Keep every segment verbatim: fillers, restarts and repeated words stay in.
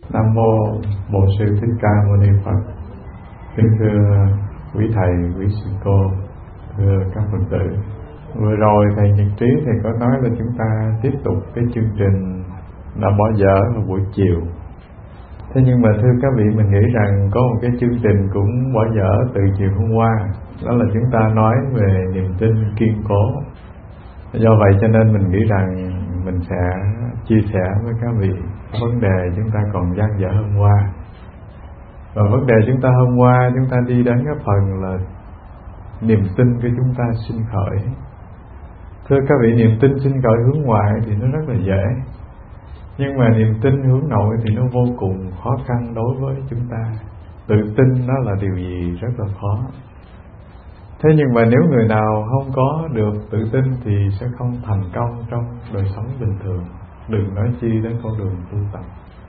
Nam mô Bổn Sư Thích Ca Mâu Ni Phật. Kính thưa quý thầy, quý sư cô, thưa các Phật tử. Vừa rồi thầy Nhật Trí thầy có nói là chúng ta tiếp tục cái chương trình đã bỏ dở vào buổi chiều. Thế nhưng mà thưa các vị, mình nghĩ rằng có một cái chương trình cũng bỏ dở từ chiều hôm qua. Đó là chúng ta nói về niềm tin kiên cố. Do vậy cho nên mình nghĩ rằng mình sẽ chia sẻ với các vị vấn đề chúng ta còn dang dở hôm qua. Và vấn đề chúng ta hôm qua, chúng ta đi đến cái phần là niềm tin của chúng ta sinh khởi. Thưa các vị, niềm tin sinh khởi hướng ngoại thì nó rất là dễ, nhưng mà niềm tin hướng nội thì nó vô cùng khó khăn đối với chúng ta. Tự tin nó là điều gì rất là khó. Thế nhưng mà nếu người nào không có được tự tin thì sẽ không thành công trong đời sống bình thường, đừng nói chi đến con đường tu tập.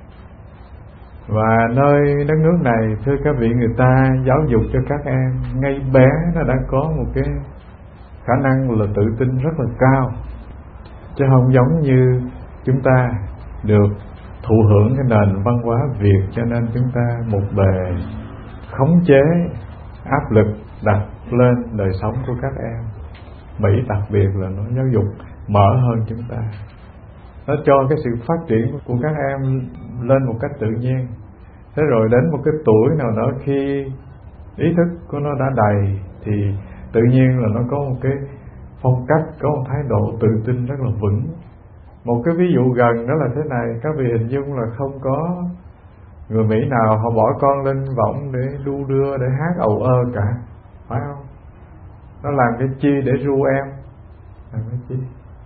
Và nơi đất nước này, thưa các vị, người ta giáo dục cho các em ngay bé nó đã có một cái khả năng là tự tin rất là cao, chứ không giống như chúng ta được thụ hưởng cái nền văn hóa Việt, cho nên chúng ta một bề khống chế áp lực đặt lên đời sống của các em. Mỹ đặc biệt là nó giáo dục mở hơn chúng ta, nó cho cái sự phát triển của các em lên một cách tự nhiên. Thế rồi đến một cái tuổi nào đó, khi ý thức của nó đã đầy thì tự nhiên là nó có một cái phong cách, có một thái độ tự tin rất là vững. Một cái ví dụ gần đó là thế này, các vị hình dung là không có người Mỹ nào họ bỏ con lên võng để đu đưa, để hát ầu ơ cả, phải không? Nó làm cái chi để ru em? Làm cái chi?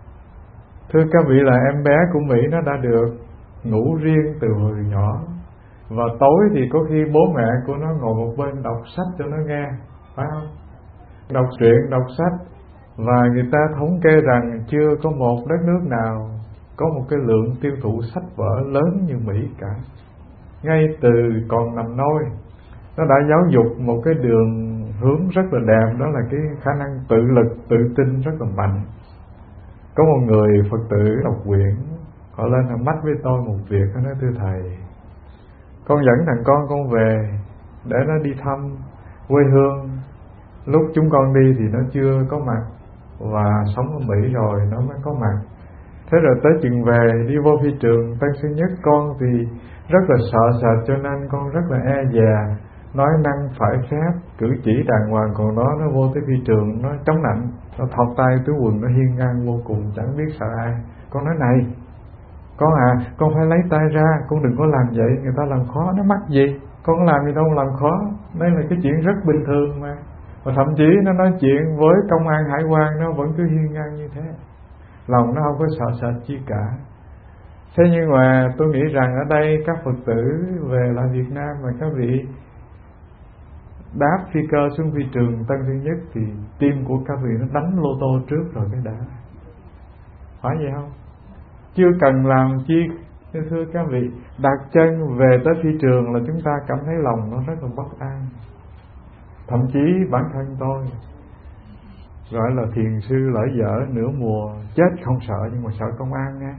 Thưa các vị, là em bé của Mỹ nó đã được ngủ riêng từ hồi nhỏ, và tối thì có khi bố mẹ của nó ngồi một bên đọc sách cho nó nghe, phải không? Đọc truyện, đọc sách. Và người ta thống kê rằng chưa có một đất nước nào có một cái lượng tiêu thụ sách vở lớn như Mỹ cả. Ngay từ còn nằm nôi, nó đã giáo dục một cái đường hướng rất là đẹp, đó là cái khả năng tự lực, tự tin rất là mạnh. Có một người Phật tử đọc quyển, họ lên họ mách với tôi một việc, họ nói: thưa thầy, con dẫn thằng con con về để nó đi thăm quê hương. Lúc chúng con đi thì nó chưa có mặt, và sống ở Mỹ rồi nó mới có mặt. Thế rồi tới chừng về, đi vô phi trường Tân Sơn Nhất, con thì rất là sợ sệt, cho nên con rất là e dè, nói năng phải phép, cử chỉ đàng hoàng. Còn nó nó vô tới phi trường, nó chống nạnh, nó thọc tay túi quần, nó hiên ngang vô cùng, chẳng biết sợ ai. Con nói: này con à, con phải lấy tay ra, con đừng có làm vậy, người ta làm khó. Nó mắc gì, con có làm gì đâu làm khó, đây là cái chuyện rất bình thường mà. Và thậm chí nó nói chuyện với công an hải quan, nó vẫn cứ hiên ngang như thế, lòng nó không có sợ sệt chi cả. Thế nhưng mà tôi nghĩ rằng ở đây các Phật tử về lại Việt Nam mà các vị đáp phi cơ xuống phi trường Tân Sơn Nhất thì tim của các vị nó đánh lô tô trước rồi cái đã, phải vậy không? Chưa cần làm chi, thưa các vị, đặt chân về tới phi trường là chúng ta cảm thấy lòng nó rất là bất an. Thậm chí bản thân tôi gọi là thiền sư lỡ dở nửa mùa, chết không sợ nhưng mà sợ công an nghe.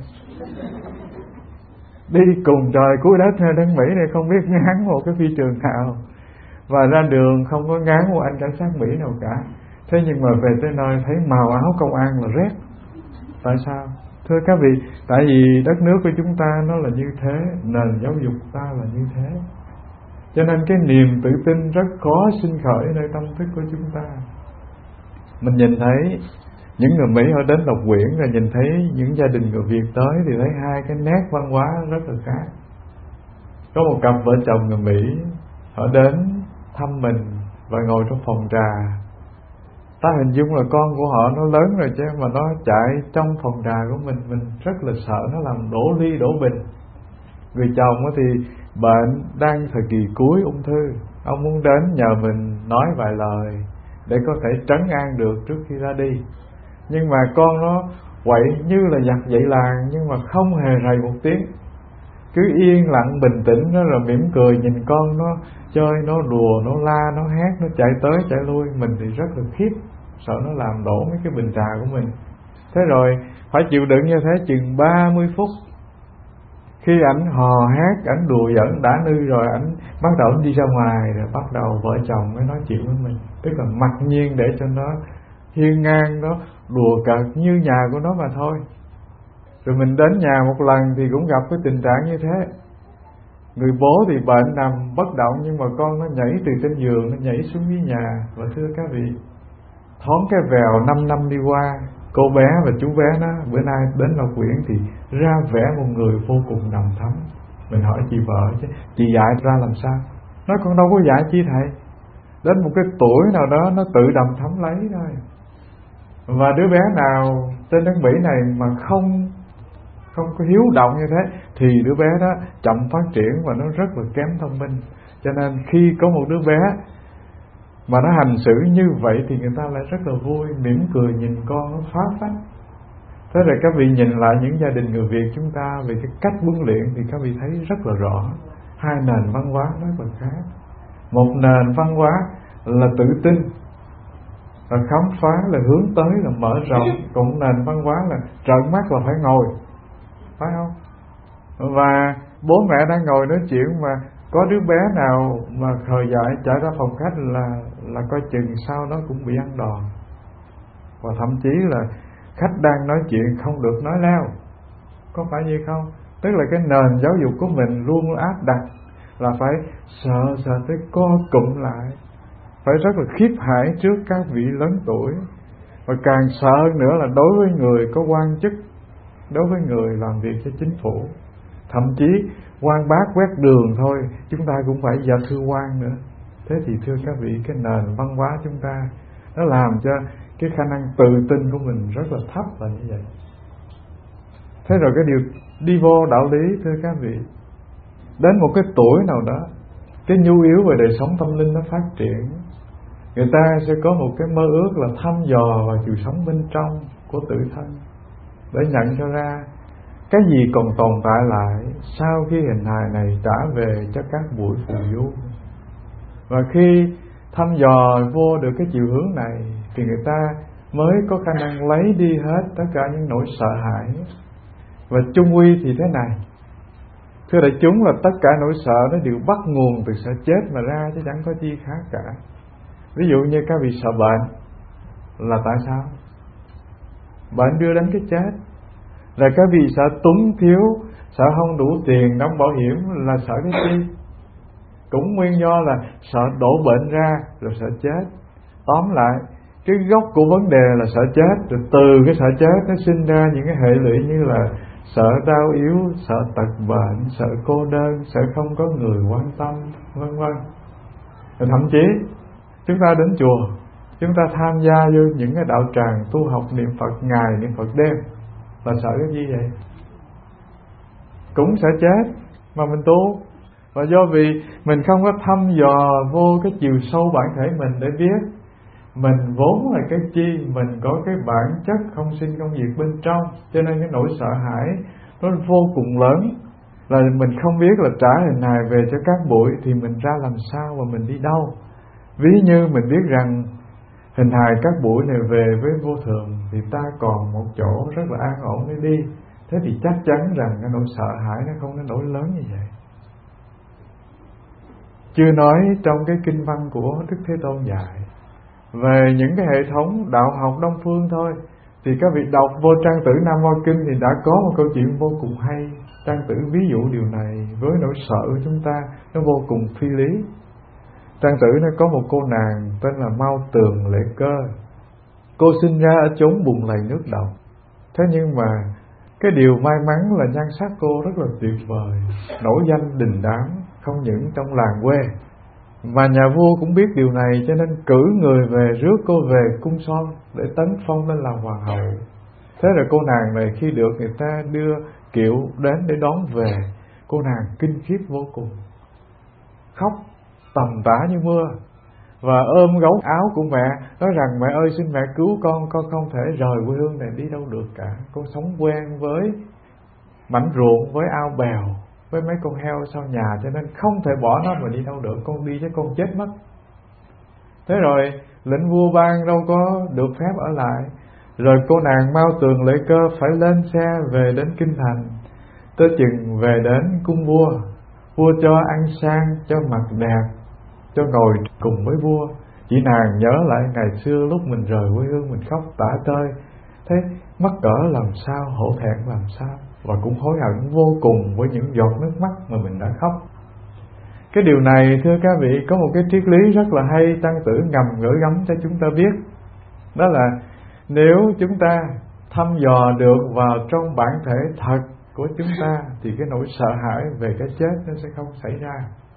Đi cùng trời cuối đất hay đất Mỹ này không biết ngán một cái phi trường nào, và ra đường không có ngán một anh cảnh sát Mỹ nào cả. Thế nhưng mà về tới nơi thấy màu áo công an là rét. Tại sao? Thưa các vị, tại vì đất nước của chúng ta nó là như thế, nền giáo dục ta là như thế, cho nên cái niềm tự tin rất khó sinh khởi nơi tâm thức của chúng ta. Mình nhìn thấy những người Mỹ họ đến đọc quyển, rồi nhìn thấy những gia đình người Việt tới thì thấy hai cái nét văn hóa rất là khác. Có một cặp vợ chồng người Mỹ, họ đến thăm mình và ngồi trong phòng trà. Ta hình dung là con của họ nó lớn rồi chứ, mà nó chạy trong phòng trà của mình, mình rất là sợ nó làm đổ ly đổ bình. Người chồng thì bệnh, đang thời kỳ cuối ung thư, ông muốn đến nhờ mình nói vài lời để có thể trấn an được trước khi ra đi. Nhưng mà con nó quậy như là giặc dậy làng, nhưng mà không hề rầy một tiếng, cứ yên lặng bình tĩnh nó, rồi mỉm cười nhìn con nó chơi, nó đùa, nó la, nó hét, nó chạy tới chạy lui. Mình thì rất là khiếp, sợ nó làm đổ mấy cái bình trà của mình. Thế rồi phải chịu đựng như thế chừng ba mươi phút. Khi ảnh hò hét, ảnh đùa giỡn đã nư rồi, ảnh bắt đầu ảnh đi ra ngoài, rồi bắt đầu vợ chồng mới nói chuyện với mình. Tức là mặc nhiên để cho nó hiên ngang, nó đùa cợt như nhà của nó mà thôi. Rồi mình đến nhà một lần thì cũng gặp cái tình trạng như thế. Người bố thì bệnh nằm bất động, nhưng mà con nó nhảy từ trên giường, nó nhảy xuống dưới nhà. Và thưa các vị, thoáng cái vèo năm năm đi qua, cô bé và chú bé nó bữa nay đến Ngọc Quyển thì ra vẻ một người vô cùng đầm thắm. Mình hỏi chị vợ chứ, chị dạy ra làm sao? Nó còn đâu có dạy chi thầy. Đến một cái tuổi nào đó nó tự đầm thắm lấy thôi. Và đứa bé nào trên đất Mỹ này mà không không có hiếu động như thế thì đứa bé đó chậm phát triển và nó rất là kém thông minh. Cho nên khi có một đứa bé mà nó hành xử như vậy thì người ta lại rất là vui, mỉm cười nhìn con nó phá phách. Thế rồi các vị nhìn lại những gia đình người Việt chúng ta về cái cách huấn luyện thì các vị thấy rất là rõ. Hai nền văn hóa rất là khác. Một nền văn hóa là tự tin, là khám phá, là hướng tới, là mở rộng. Còn một nền văn hóa là trợn mắt là phải ngồi, phải không? Và bố mẹ đang ngồi nói chuyện mà có đứa bé nào mà khờ dại chạy ra phòng khách là là coi chừng sau nó cũng bị ăn đòn. Và thậm chí là khách đang nói chuyện không được nói leo. Có phải vậy không? Tức là cái nền giáo dục của mình luôn áp đặt là phải sợ sợ tới co cụm lại, phải rất là khiếp hãi trước các vị lớn tuổi. Và càng sợ hơn nữa là đối với người có quan chức, đối với người làm việc cho chính phủ, thậm chí quan bác quét đường thôi chúng ta cũng phải dạ thưa quan nữa. Thế thì thưa các vị, cái nền văn hóa chúng ta nó làm cho cái khả năng tự tin của mình rất là thấp là như vậy. Thế rồi cái điều đi vô đạo lý, thưa các vị, đến một cái tuổi nào đó cái nhu yếu về đời sống tâm linh nó phát triển, người ta sẽ có một cái mơ ước là thăm dò vào chiều sống bên trong của tự thân để nhận cho ra cái gì còn tồn tại lại sau khi hình hài này trả về cho các buổi phù du. Và khi thăm dò vô được cái chiều hướng này thì người ta mới có khả năng lấy đi hết tất cả những nỗi sợ hãi. Và chung quy thì thế này, thưa đại chúng, là tất cả nỗi sợ nó đều bắt nguồn từ sợ chết mà ra, chứ chẳng có chi khác cả. Ví dụ như các vị sợ bệnh là tại sao? Bệnh đưa đến cái chết. Rồi các vị sợ túng thiếu, sợ không đủ tiền đóng bảo hiểm là sợ cái chi? Cũng nguyên do là sợ đổ bệnh ra rồi sợ chết. Tóm lại, cái gốc của vấn đề là sợ chết, rồi từ cái sợ chết nó sinh ra những cái hệ lụy như là sợ đau yếu, sợ tật bệnh, sợ cô đơn, sợ không có người quan tâm, vân vân. Thậm chí chúng ta đến chùa, chúng ta tham gia vô những cái đạo tràng tu học niệm Phật ngày, niệm Phật đêm là sợ cái gì vậy? Cũng sợ chết mà mình tu. Và do vì mình không có thăm dò vô cái chiều sâu bản thể mình để biết mình vốn là cái chi, mình có cái bản chất không sinh không diệt bên trong, cho nên cái nỗi sợ hãi nó vô cùng lớn. Là mình không biết là trả hình hài về cho các bụi thì mình ra làm sao và mình đi đâu. Ví như mình biết rằng hình hài các bụi này về với vô thường thì ta còn một chỗ rất là an ổn để đi. Thế thì chắc chắn rằng cái nỗi sợ hãi nó không có nỗi lớn như vậy. Chưa nói trong cái kinh văn của Đức Thế Tôn dạy về những cái hệ thống đạo học Đông Phương thôi, thì các vị đọc vô trang tử Nam Hoa Kinh thì đã có một câu chuyện vô cùng hay. Trang tử ví dụ điều này với nỗi sợ của chúng ta nó vô cùng phi lý. Trang tử nó có một cô nàng tên là Mao Tường Lệ Cơ. Cô sinh ra ở chốn bùn lầy nước độc. Thế nhưng mà cái điều may mắn là nhan sắc cô rất là tuyệt vời, nổi danh đình đám không những trong làng quê. Và nhà vua cũng biết điều này cho nên cử người về rước cô về cung son để tấn phong lên làm hoàng hậu. Thế rồi cô nàng này khi được người ta đưa kiệu đến để đón về, cô nàng kinh khiếp vô cùng, khóc tầm tã như mưa và ôm gấu áo của mẹ, nói rằng mẹ ơi xin mẹ cứu con, con không thể rời quê hương này đi đâu được cả. Con sống quen với mảnh ruộng, với ao bèo, với mấy con heo sau nhà, cho nên không thể bỏ nó mà đi đâu được, con đi chứ con chết mất. Thế rồi lệnh vua ban đâu có được phép ở lại. Rồi cô nàng Mao Tường Lệ Cơ phải lên xe về đến kinh thành. tới chừng về đến cung vua, vua cho ăn sang, cho mặc đẹp, cho ngồi cùng với vua. Chị nàng nhớ lại ngày xưa lúc mình rời quê hương, mình khóc tả tơi, thấy mắc cỡ làm sao, hổ thẹn làm sao, và cũng hối hận vô cùng với những giọt nước mắt mà mình đã khóc. Cái điều này thưa các vị, có một cái triết lý rất là hay Tăng Tử ngầm gửi gắm cho chúng ta biết. Đó là nếu chúng ta thăm dò được vào trong bản thể thật của chúng ta thì cái nỗi sợ hãi về cái chết nó sẽ không xảy ra.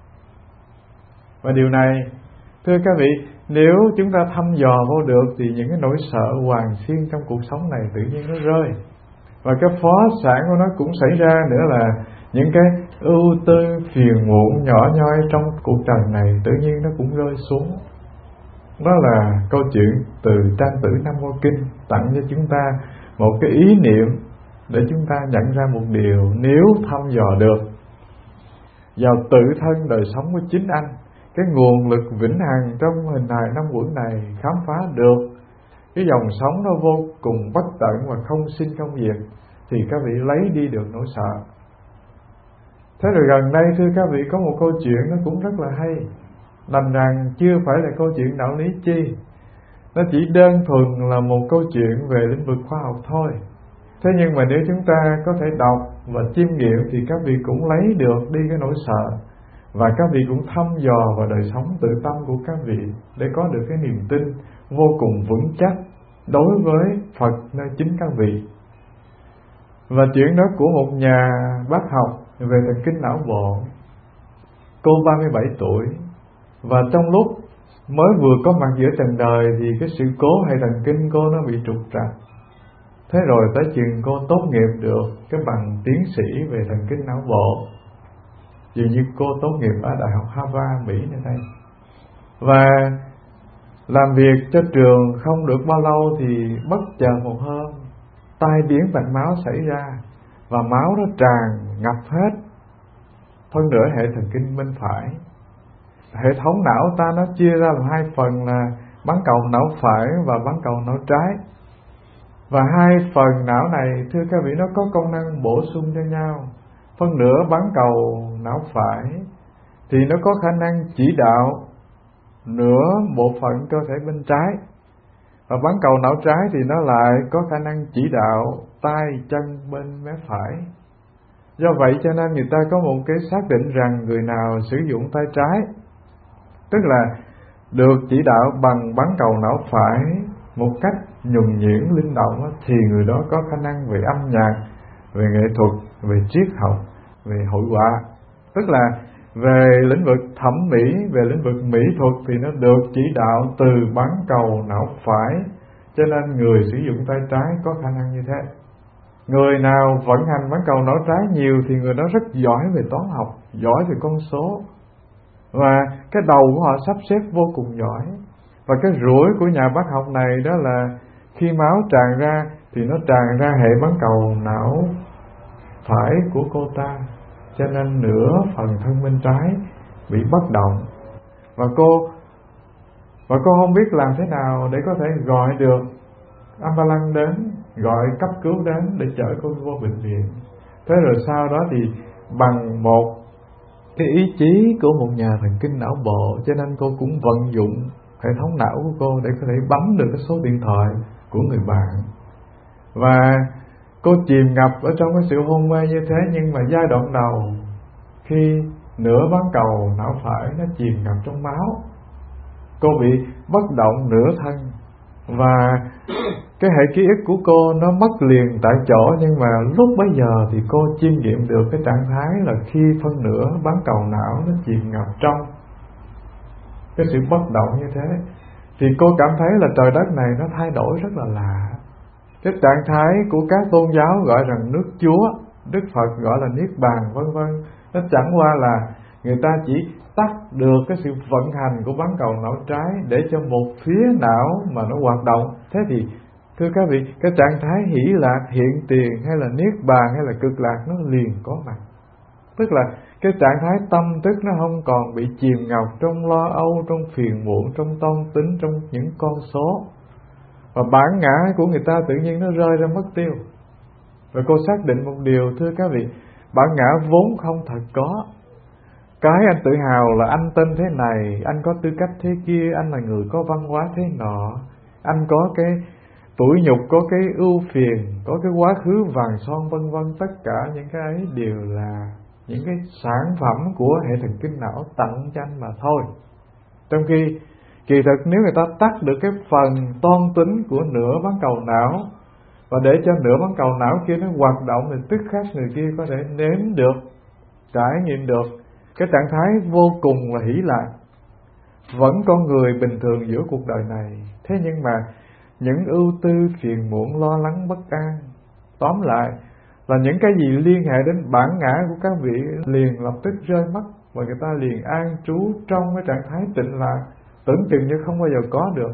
Và điều này thưa các vị, nếu chúng ta thăm dò vô được thì những cái nỗi sợ hoàng xiên trong cuộc sống này tự nhiên nó rơi. Và cái phó sản của nó cũng xảy ra nữa là những cái ưu tư phiền muộn nhỏ nhoi trong cuộc đời này tự nhiên nó cũng rơi xuống. Đó là câu chuyện từ Trang Tử Nam Mô Kinh tặng cho chúng ta một cái ý niệm để chúng ta nhận ra một điều: nếu thăm dò được vào tự thân đời sống của chính anh, cái nguồn lực vĩnh hằng trong hình hài năm uẩn này, khám phá được cái dòng sống nó vô cùng bất tận và không sinh không diệt, thì các vị lấy đi được nỗi sợ. Thế rồi gần đây thưa các vị, có một câu chuyện nó cũng rất là hay, đành rằng chưa phải là câu chuyện đạo lý chi, nó chỉ đơn thuần là một câu chuyện về lĩnh vực khoa học thôi. Thế nhưng mà nếu chúng ta có thể đọc và chiêm nghiệm thì các vị cũng lấy được đi cái nỗi sợ, và các vị cũng thăm dò vào đời sống tự tâm của các vị để có được cái niềm tin vô cùng vững chắc đối với Phật nơi chính các vị. Và chuyện đó của một nhà bác học về thần kinh não bộ. Cô ba mươi bảy tuổi, và trong lúc mới vừa có mặt giữa trần đời thì cái sự cố hệ thần kinh cô nó bị trục trặc. Thế rồi tới chừng cô tốt nghiệp được cái bằng tiến sĩ về thần kinh não bộ, dường như cô tốt nghiệp ở Đại học Harvard, Mỹ này đây. Và làm việc cho trường không được bao lâu thì bất chợt một hôm tai biến mạch máu xảy ra, và máu nó tràn ngập hết phân nửa hệ thần kinh bên phải. Hệ thống não ta nó chia ra làm hai phần là bán cầu não phải và bán cầu não trái. Và hai phần não này thưa các vị, nó có công năng bổ sung cho nhau. Phân nửa bán cầu não phải thì nó có khả năng chỉ đạo nửa bộ phận cơ thể bên trái, và bán cầu não trái thì nó lại có khả năng chỉ đạo tay chân bên mé phải. Do vậy cho nên người ta có một cái xác định rằng người nào sử dụng tay trái, tức là được chỉ đạo bằng bán cầu não phải một cách nhuần nhuyễn linh động, thì người đó có khả năng về âm nhạc, về nghệ thuật, về triết học, về hội họa. Tức là về lĩnh vực thẩm mỹ, về lĩnh vực mỹ thuật thì nó được chỉ đạo từ bán cầu não phải. Cho nên người sử dụng tay trái có khả năng như thế. Người nào vận hành bán cầu não trái nhiều thì người đó rất giỏi về toán học, giỏi về con số, và cái đầu của họ sắp xếp vô cùng giỏi. Và cái rủi của nhà bác học này đó là khi máu tràn ra thì nó tràn ra hệ bán cầu não phải của cô ta, cho nên nửa phần thân bên trái bị bất động. Và cô và cô không biết làm thế nào để có thể gọi được ambulance đến, gọi cấp cứu đến để chở cô vô bệnh viện. Thế rồi sau đó thì bằng một cái ý chí của một nhà thần kinh não bộ, cho nên cô cũng vận dụng hệ thống não của cô để có thể bấm được cái số điện thoại của người bạn. Và cô chìm ngập ở trong cái sự hôn mê như thế, nhưng mà giai đoạn đầu khi nửa bán cầu não phải nó chìm ngập trong máu, cô bị bất động nửa thân, và cái hệ ký ức của cô nó mất liền tại chỗ. Nhưng mà lúc bấy giờ thì cô chiêm nghiệm được cái trạng thái là khi phân nửa bán cầu não nó chìm ngập trong cái sự bất động như thế, thì cô cảm thấy là trời đất này nó thay đổi rất là lạ. Cái trạng thái của các tôn giáo gọi rằng nước Chúa, Đức Phật gọi là Niết Bàn vân vân, nó chẳng qua là người ta chỉ tắt được cái sự vận hành của bán cầu não trái để cho một phía não mà nó hoạt động. Thế thì thưa các vị, cái trạng thái hỷ lạc, hiện tiền hay là Niết Bàn hay là cực lạc nó liền có mặt. Tức là cái trạng thái tâm thức nó không còn bị chìm ngập trong lo âu, trong phiền muộn, trong toan tính, trong những con số. Và bản ngã của người ta tự nhiên nó rơi ra mất tiêu. Và cô xác định một điều thưa các vị, Bản ngã vốn không thật có. Cái anh tự hào là anh tên thế này, anh có tư cách thế kia, anh là người có văn hóa thế nọ, anh có cái tuổi nhục, có cái ưu phiền, có cái quá khứ vàng son vân vân. Tất cả những cái ấy đều là những cái sản phẩm của hệ thần kinh não tặng cho anh mà thôi. Trong khi kỳ thực nếu người ta tắt được cái phần toan tính của nửa bán cầu não và để cho nửa bán cầu não kia nó hoạt động, thì tức khắc người kia có thể nếm được, trải nghiệm được cái trạng thái vô cùng là hỷ lạc. Vẫn con người bình thường giữa cuộc đời này, thế nhưng mà những ưu tư, phiền muộn, lo lắng, bất an, tóm lại là những cái gì liên hệ đến bản ngã của các vị liền lập tức rơi mất, và người ta liền an trú trong cái trạng thái tịnh lạc, tưởng chừng như không bao giờ có được.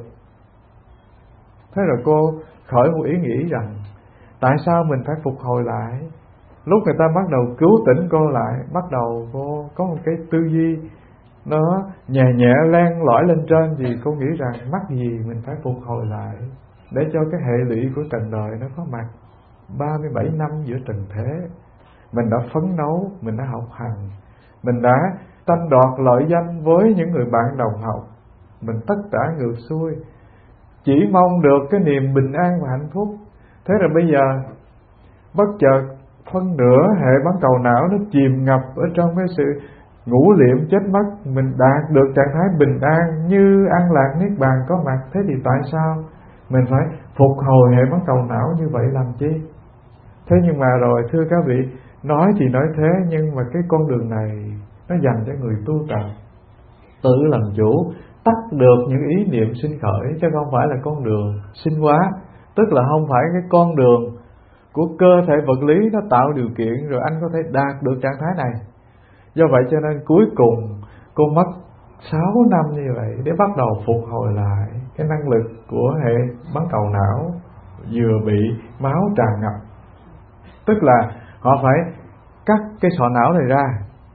Thế rồi cô khởi một ý nghĩ rằng tại sao mình phải phục hồi lại? Lúc người ta bắt đầu cứu tỉnh cô lại, bắt đầu cô có một cái tư duy nó nhẹ nhẹ len lỏi lên trên, thì cô nghĩ rằng mắc gì mình phải phục hồi lại để cho cái hệ lụy của trần đời nó có mặt. Ba mươi bảy năm giữa trần thế, mình đã phấn đấu, mình đã học hành, mình đã tranh đoạt lợi danh với những người bạn đồng học, mình tất cả ngược xuôi, chỉ mong được cái niềm bình an và hạnh phúc. Thế rồi bây giờ bất chợt phân nửa hệ bán cầu não nó chìm ngập ở trong cái sự ngủ liệm chết mất, mình đạt được trạng thái bình an như an lạc niết bàn có mặt. Thế thì tại sao mình phải phục hồi hệ bán cầu não như vậy làm chi? Thế nhưng mà rồi thưa các vị, nói thì nói thế, nhưng mà cái con đường này nó dành cho người tu tập, tự làm chủ, tắt được những ý niệm sinh khởi, chứ không phải là con đường sinh hóa. Tức là không phải cái con đường của cơ thể vật lý nó tạo điều kiện rồi anh có thể đạt được trạng thái này. Do vậy cho nên cuối cùng cô mất sáu năm như vậy để bắt đầu phục hồi lại cái năng lực của hệ bán cầu não vừa bị máu tràn ngập. Tức là họ phải cắt cái sọ não này ra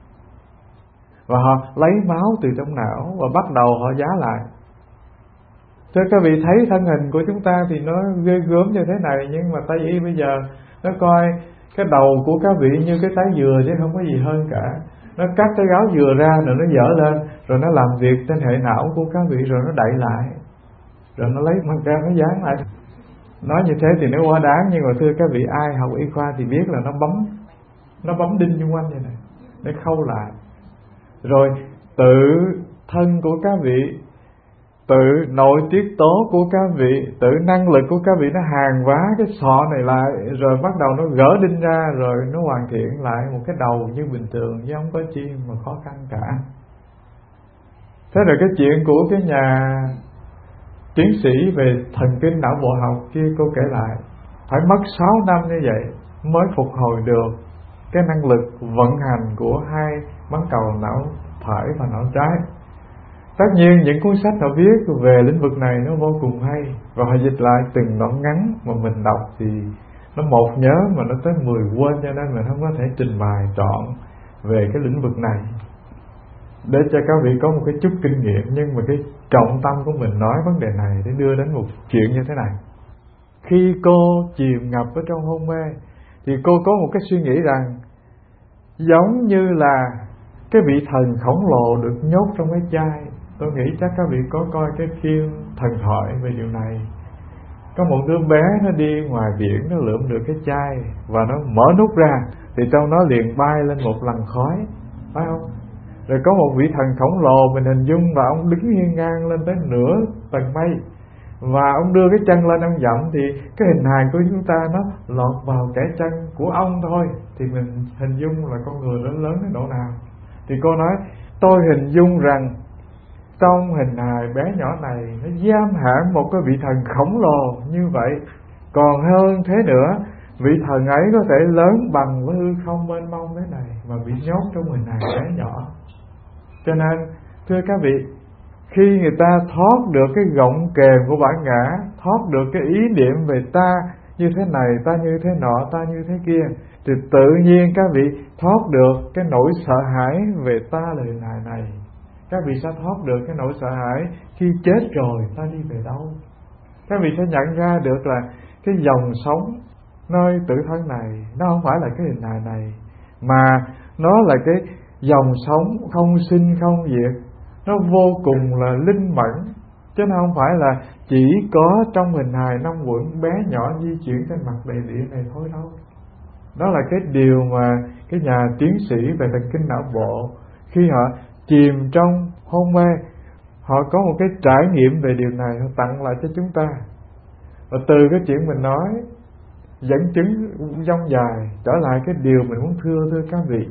và họ lấy máu từ trong não và bắt đầu họ giá lại. Cho các vị thấy thân hình của chúng ta thì nó ghê gớm như thế này, nhưng mà Tây y bây giờ nó coi cái đầu của các vị như cái trái dừa chứ không có gì hơn cả. Nó cắt cái gáo dừa ra rồi nó dở lên, rồi nó làm việc trên hệ não của các vị, rồi nó đậy lại, rồi nó lấy băng ca nó dán lại. Nói như thế thì nó quá đáng, nhưng mà thưa các vị, ai học y khoa thì biết là nó bấm Nó bấm đinh xung quanh như này để khâu lại. Rồi tự thân của các vị, tự nội tiết tố của các vị, tự năng lực của các vị nó hàn vá cái sọ này lại, rồi bắt đầu nó gỡ đinh ra, rồi nó hoàn thiện lại một cái đầu như bình thường, chứ không có chi mà khó khăn cả. Thế rồi cái chuyện của cái nhà tiến sĩ về thần kinh não bộ học kia cô kể lại, phải mất sáu năm như vậy mới phục hồi được cái năng lực vận hành của hai bán cầu não phải và não trái. Tất nhiên những cuốn sách họ viết về lĩnh vực này nó vô cùng hay, và họ dịch lại từng đoạn ngắn mà mình đọc thì nó một nhớ mà nó tới mười quên, cho nên mình không có thể trình bày trọn về cái lĩnh vực này để cho các vị có một cái chút kinh nghiệm. Nhưng mà cái trọng tâm của mình nói vấn đề này để đưa đến một chuyện như thế này. Khi cô chìm ngập ở trong hôn mê thì cô có một cái suy nghĩ rằng giống như là cái vị thần khổng lồ được nhốt trong cái chai. Tôi nghĩ chắc các vị có coi cái phim thần thoại về điều này. Có một đứa bé nó đi ngoài biển, nó lượm được cái chai và nó mở nút ra thì trong nó liền bay lên một làn khói, phải không? Rồi có một vị thần khổng lồ, mình hình dung là ông đứng hiên ngang lên tới nửa tầng mây, và ông đưa cái chân lên ông dậm, thì cái hình hài của chúng ta nó lọt vào kẻ chân của ông thôi, thì mình hình dung là con người nó lớn đến độ nào. Thì cô nói, tôi hình dung rằng trong hình hài bé nhỏ này nó giam hãm một cái vị thần khổng lồ như vậy. Còn hơn thế nữa, vị thần ấy có thể lớn bằng với hư không mênh mông thế này mà bị nhốt trong hình hài bé nhỏ. Cho nên thưa các vị, khi người ta thoát được cái gọng kềm của bản ngã, thoát được cái ý niệm về ta như thế này, ta như thế nọ, ta như thế kia, thì tự nhiên các vị thoát được cái nỗi sợ hãi về ta là hình hài này. Các vị sẽ thoát được cái nỗi sợ hãi khi chết rồi ta đi về đâu. Các vị sẽ nhận ra được là cái dòng sống nơi tự thân này nó không phải là cái hình hài này, mà nó là cái dòng sống không sinh không diệt, nó vô cùng là linh mẫn, chứ nó không phải là chỉ có trong hình hài năm quận bé nhỏ di chuyển trên mặt đại địa này thôi đâu. Đó là cái điều mà cái nhà tiến sĩ về thần kinh não bộ khi họ chìm trong hôn mê, họ có một cái trải nghiệm về điều này, họ tặng lại cho chúng ta. Và từ cái chuyện mình nói dẫn chứng dông dài trở lại cái điều mình muốn thưa thưa các vị.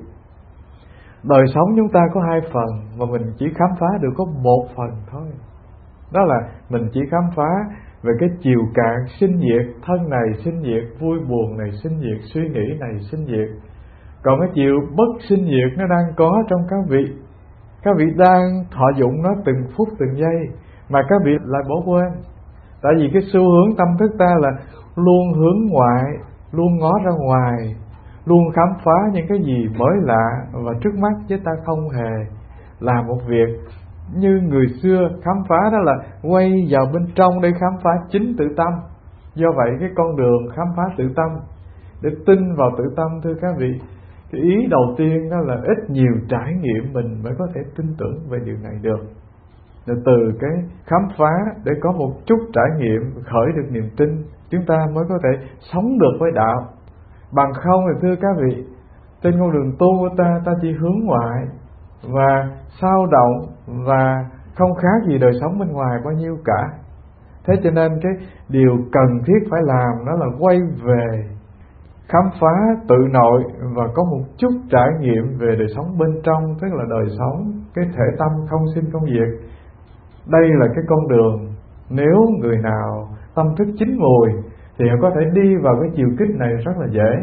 Đời sống chúng ta có hai phần mà mình chỉ khám phá được có một phần thôi. Đó là mình chỉ khám phá về cái chiều cạn sinh diệt, thân này sinh diệt, vui buồn này sinh diệt, suy nghĩ này sinh diệt. Còn cái chiều bất sinh diệt nó đang có trong các vị. Các vị đang thọ dụng nó từng phút từng giây mà các vị lại bỏ quên. Tại vì cái xu hướng tâm thức ta là luôn hướng ngoại, luôn ngó ra ngoài, luôn khám phá những cái gì mới lạ và trước mắt, chứ ta không hề làm một việc như người xưa khám phá, đó là quay vào bên trong để khám phá chính tự tâm. Do vậy cái con đường khám phá tự tâm, để tin vào tự tâm, thưa các vị, cái ý đầu tiên đó là ít nhiều trải nghiệm mình mới có thể tin tưởng về điều này được. Rồi từ cái khám phá để có một chút trải nghiệm khởi được niềm tin, chúng ta mới có thể sống được với đạo. Bằng không thì thưa các vị, trên con đường tu của ta, ta chỉ hướng ngoại và sao động và không khác gì đời sống bên ngoài bao nhiêu cả. Thế cho nên cái điều cần thiết phải làm đó là quay về khám phá tự nội và có một chút trải nghiệm về đời sống bên trong, tức là đời sống cái thể tâm không sinh không diệt. Đây là cái con đường nếu người nào tâm thức chín mùi thì họ có thể đi vào cái chiều kích này rất là dễ.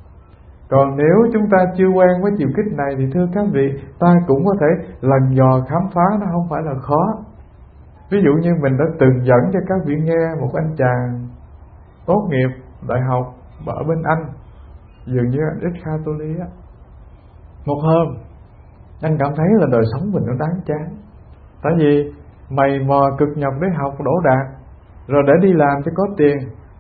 Còn nếu chúng ta chưa quen với chiều kích này thì thưa các vị, ta cũng có thể lần dò khám phá, nó không phải là khó. Ví dụ như mình đã từng dẫn cho các vị nghe một anh chàng tốt nghiệp đại học ở bên Anh, dường như anh Ích Catholic á. Một hôm anh cảm thấy là đời sống mình nó đáng chán. Tại vì mày mò cực nhọc để học đỗ đạt, rồi để đi làm cho có tiền,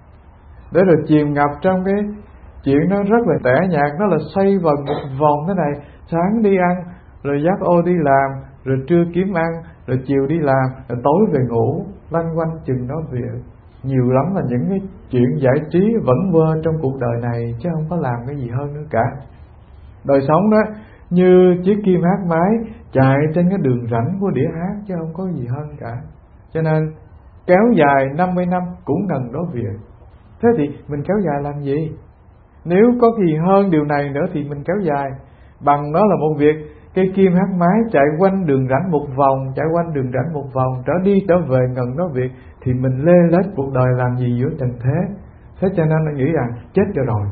để rồi chìm ngập trong cái chuyện nó rất là tẻ nhạt, nó là xoay vần một vòng thế này. Sáng đi ăn, rồi dắt ô đi làm, rồi trưa kiếm ăn, rồi chiều đi làm, rồi tối về ngủ, lanh quanh chừng đó việc. Nhiều lắm là những cái chuyện giải trí vẩn vơ trong cuộc đời này, chứ không có làm cái gì hơn nữa cả. Đời sống đó như chiếc kim hát máy chạy trên cái đường rãnh của đĩa hát, chứ không có gì hơn cả. Cho nên kéo dài năm mươi năm cũng cần đó việc. Thế thì mình kéo dài làm gì? Nếu có gì hơn điều này nữa thì mình kéo dài. Bằng nó là một việc cây kim hát máy chạy quanh đường rãnh một vòng, chạy quanh đường rãnh một vòng, trở đi trở về ngần đó việc, thì mình lê lết cuộc đời làm gì giữa trần thế. Thế cho nên anh nghĩ rằng chết cho rồi,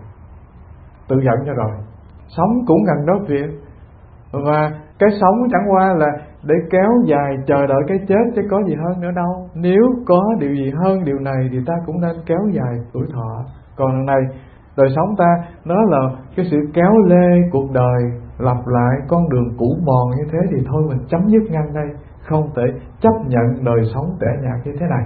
tự giận cho rồi, sống cũng gần đó việc. Và cái sống chẳng qua là để kéo dài chờ đợi cái chết, chứ có gì hơn nữa đâu. Nếu có điều gì hơn điều này thì ta cũng nên kéo dài tuổi thọ. Còn lần này đời sống ta nó là cái sự kéo lê cuộc đời, lặp lại con đường cũ mòn như thế, thì thôi mình chấm dứt ngang đây. Không thể chấp nhận đời sống tẻ nhạt như thế này.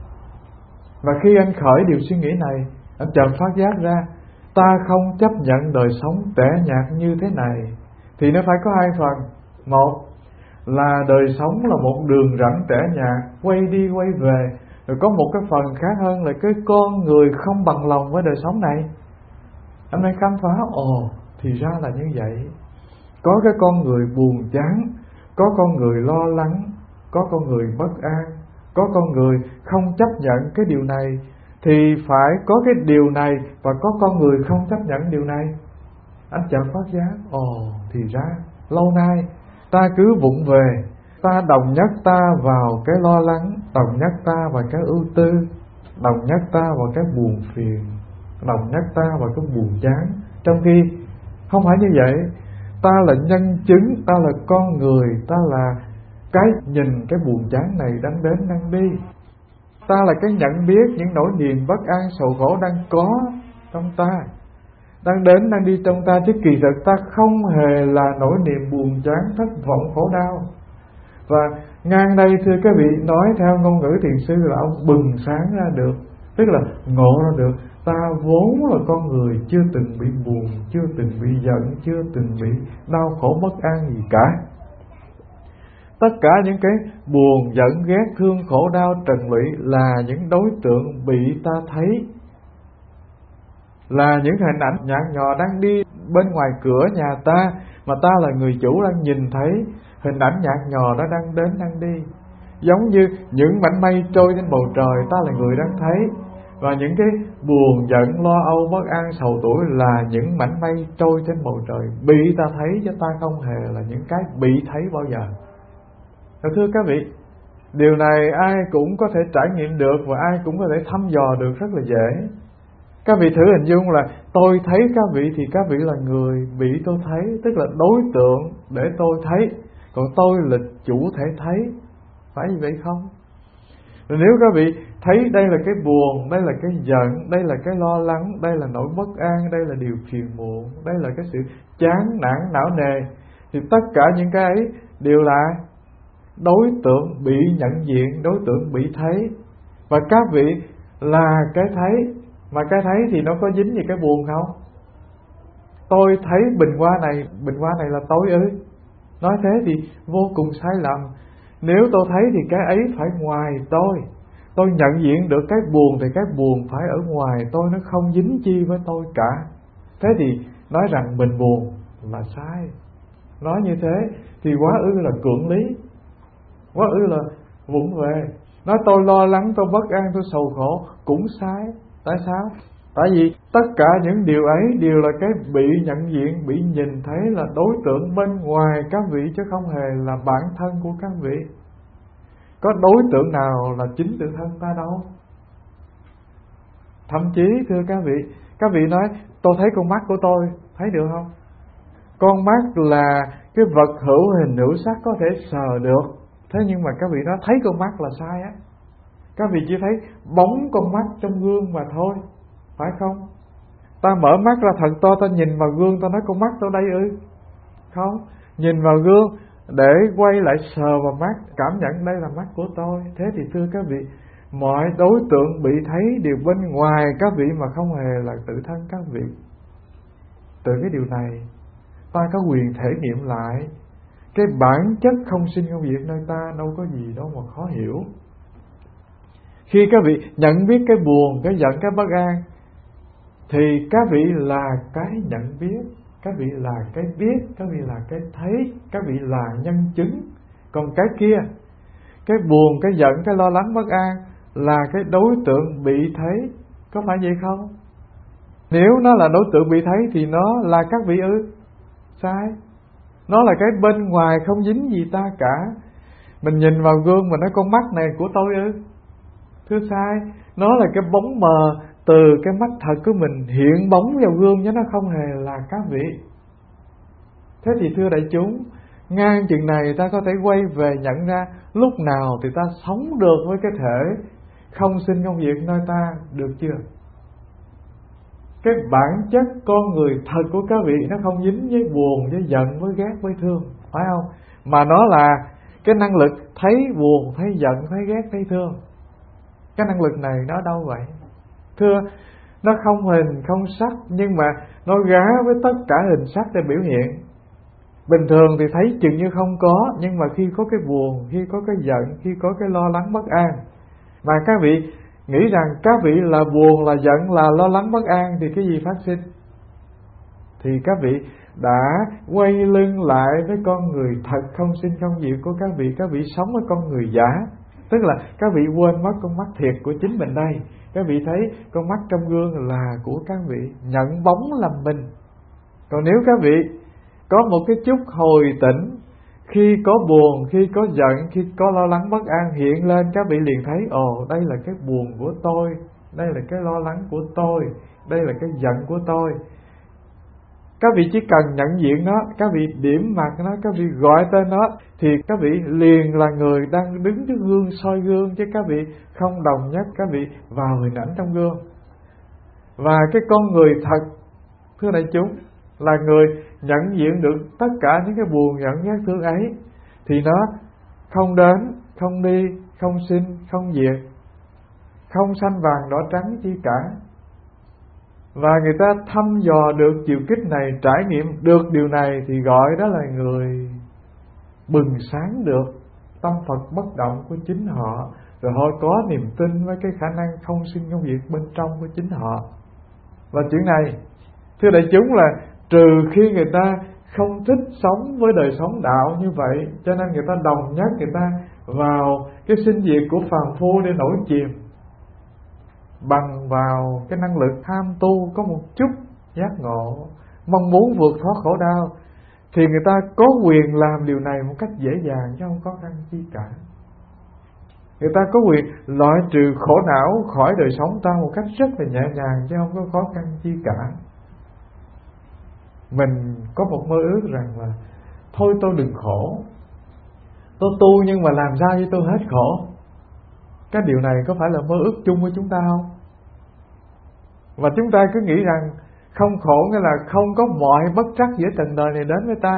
Và khi anh khởi điều suy nghĩ này, anh chợt phát giác ra ta không chấp nhận đời sống tẻ nhạt như thế này, thì nó phải có hai phần. Một là đời sống là một đường rãnh tẻ nhạt, quay đi quay về. Rồi có một cái phần khác hơn là cái con người không bằng lòng với đời sống này. Anh mới khám phá, ồ thì ra là như vậy. Có cái con người buồn chán, có con người lo lắng, có con người bất an, có con người không chấp nhận cái điều này, thì phải có cái điều này và có con người không chấp nhận điều này. Anh chợt phát giác, ồ thì ra lâu nay ta cứ vụng về, ta đồng nhất ta vào cái lo lắng, đồng nhất ta vào cái ưu tư, đồng nhất ta vào cái buồn phiền, đồng nhất ta vào cái buồn chán. Trong khi không phải như vậy. Ta là nhân chứng, ta là con người, ta là cái nhìn cái buồn chán này đang đến đang đi. Ta là cái nhận biết những nỗi niềm bất an sầu khổ đang có trong ta, đang đến đang đi trong ta, chứ kỳ thực ta không hề là nỗi niềm buồn chán thất vọng khổ đau. Và ngang đây thưa các vị, nói theo ngôn ngữ thiền sư là ông bừng sáng ra được, tức là ngộ ra được Ta vốn là con người chưa từng bị buồn, chưa từng bị giận, chưa từng bị đau khổ bất an gì cả. Tất cả những cái buồn, giận, ghét, thương, khổ đau, trần lụy là những đối tượng bị ta thấy, là những hình ảnh nhạt nhòa đang đi bên ngoài cửa nhà ta, mà ta là người chủ đang nhìn thấy hình ảnh nhạt nhòa đó đang đến đang đi. Giống như những mảnh mây trôi trên bầu trời, ta là người đang thấy. Và những cái buồn, giận, lo âu, bất an, sầu tuổi là những mảnh mây trôi trên bầu trời bị ta thấy, chứ ta không hề là những cái bị thấy bao giờ. Thưa các vị, điều này ai cũng có thể trải nghiệm được và ai cũng có thể thăm dò được rất là dễ. Các vị thử hình dung là tôi thấy các vị thì các vị là người bị tôi thấy, tức là đối tượng để tôi thấy, còn tôi là chủ thể thấy. Phải như vậy không? Rồi nếu các vị thấy đây là cái buồn, đây là cái giận, đây là cái lo lắng, đây là nỗi bất an, đây là điều phiền muộn, đây là cái sự chán nản não nề, thì tất cả những cái ấy đều là đối tượng bị nhận diện, đối tượng bị thấy. Và các vị là cái thấy, mà cái thấy thì nó có dính gì cái buồn không? Tôi thấy bình hoa này, bình hoa này là tôi ư? Nói thế thì vô cùng sai lầm. Nếu tôi thấy thì cái ấy phải ngoài tôi. Tôi nhận diện được cái buồn thì cái buồn phải ở ngoài tôi, nó không dính chi với tôi cả. Thế thì nói rằng mình buồn là sai. Nói như thế thì quá ư là cưỡng lý, quá ư là vụng về. Nói tôi lo lắng, tôi bất an, tôi sầu khổ cũng sai. Tại sao? Tại vì tất cả những điều ấy đều là cái bị nhận diện, bị nhìn thấy, là đối tượng bên ngoài các vị, chứ không hề là bản thân của các vị. Có đối tượng nào là chính tự thân ta đâu. Thậm chí thưa các vị, các vị nói tôi thấy con mắt của tôi, thấy được không? Con mắt là cái vật hữu hình hữu sắc có thể sờ được. Thế nhưng mà các vị nói thấy con mắt là sai á. Các vị chỉ thấy bóng con mắt trong gương mà thôi, phải không? Ta mở mắt ra thật to, ta nhìn vào gương, ta nói con mắt tôi đây ư? Không, nhìn vào gương để quay lại sờ vào mắt, cảm nhận đây là mắt của tôi. Thế thì thưa các vị, mọi đối tượng bị thấy đều bên ngoài các vị mà không hề là tự thân các vị. Từ cái điều này ta có quyền thể nghiệm lại cái bản chất không sinh không diệt nơi ta, đâu có gì đâu mà khó hiểu. Khi các vị nhận biết cái buồn, cái giận, cái bất an, thì các vị là cái nhận biết, các vị là cái biết, các vị là cái thấy, các vị là nhân chứng. Còn cái kia, cái buồn, cái giận, cái lo lắng bất an là cái đối tượng bị thấy. Có phải vậy không? Nếu nó là đối tượng bị thấy thì nó là các vị ư? Sai. Nó là cái bên ngoài không dính gì ta cả. Mình nhìn vào gương mà nói con mắt này của tôi ư? Thưa sai. Nó là cái bóng mờ từ cái mắt thật của mình hiện bóng vào gương, chứ nó không hề là các vị. Thế thì thưa đại chúng, ngang chừng này ta có thể quay về nhận ra lúc nào thì ta sống được với cái thể không sinh không diệt nơi ta, được chưa? Cái bản chất con người thật của các vị nó không dính với buồn, với giận, với ghét, với thương, phải không? Mà nó là cái năng lực thấy buồn, thấy giận, thấy ghét, thấy thương. Cái năng lực này nó đâu vậy? Thưa, nó không hình, không sắc, nhưng mà nó gá với tất cả hình sắc để biểu hiện. Bình thường thì thấy chừng như không có, nhưng mà khi có cái buồn, khi có cái giận, khi có cái lo lắng bất an, mà các vị nghĩ rằng các vị là buồn, là giận, là lo lắng bất an, thì cái gì phát sinh? Thì các vị đã quay lưng lại với con người thật không sinh không diệt của các vị. Các vị sống với con người giả, tức là các vị quên mất con mắt thiệt của chính mình đây. Các vị thấy con mắt trong gương là của các vị, nhận bóng làm mình. Còn nếu các vị có một cái chút hồi tỉnh, khi có buồn, khi có giận, khi có lo lắng bất an hiện lên, các vị liền thấy ồ, đây là cái buồn của tôi, đây là cái lo lắng của tôi, đây là cái giận của tôi. Các vị chỉ cần nhận diện nó, các vị điểm mặt nó, các vị gọi tên nó, thì các vị liền là người đang đứng trước gương soi gương, chứ các vị không đồng nhất các vị vào hình ảnh trong gương. Và cái con người thật, thưa đại chúng, là người nhận diện được tất cả những cái buồn giận ghét thương ấy, thì nó không đến, không đi, không sinh, không diệt, không xanh vàng đỏ trắng chi cả. và người ta thăm dò được chiều kích này, trải nghiệm được điều này, thì gọi đó là người bừng sáng được tâm Phật bất động của chính họ, rồi họ có niềm tin với cái khả năng không sinh công việc bên trong của chính họ. Và chuyện này, thưa đại chúng, là trừ khi người ta không thích sống với đời sống đạo như vậy, cho nên người ta đồng nhất người ta vào cái sinh diệt của phàm phu để nổi chìm, bằng vào cái năng lực tham tu có một chút giác ngộ, mong muốn vượt thoát khổ đau, thì người ta có quyền làm điều này một cách dễ dàng chứ không khó khăn chi cả. Người ta có quyền loại trừ khổ não khỏi đời sống ta một cách rất là nhẹ nhàng chứ không có khó khăn chi cả. Mình có một mơ ước rằng là thôi tôi đừng khổ, tôi tu nhưng mà làm sao cho tôi hết khổ. Cái điều này có phải là mơ ước chung của chúng ta không? Và chúng ta cứ nghĩ rằng không khổ nghĩa là không có mọi bất trắc giữa trần đời này đến với ta.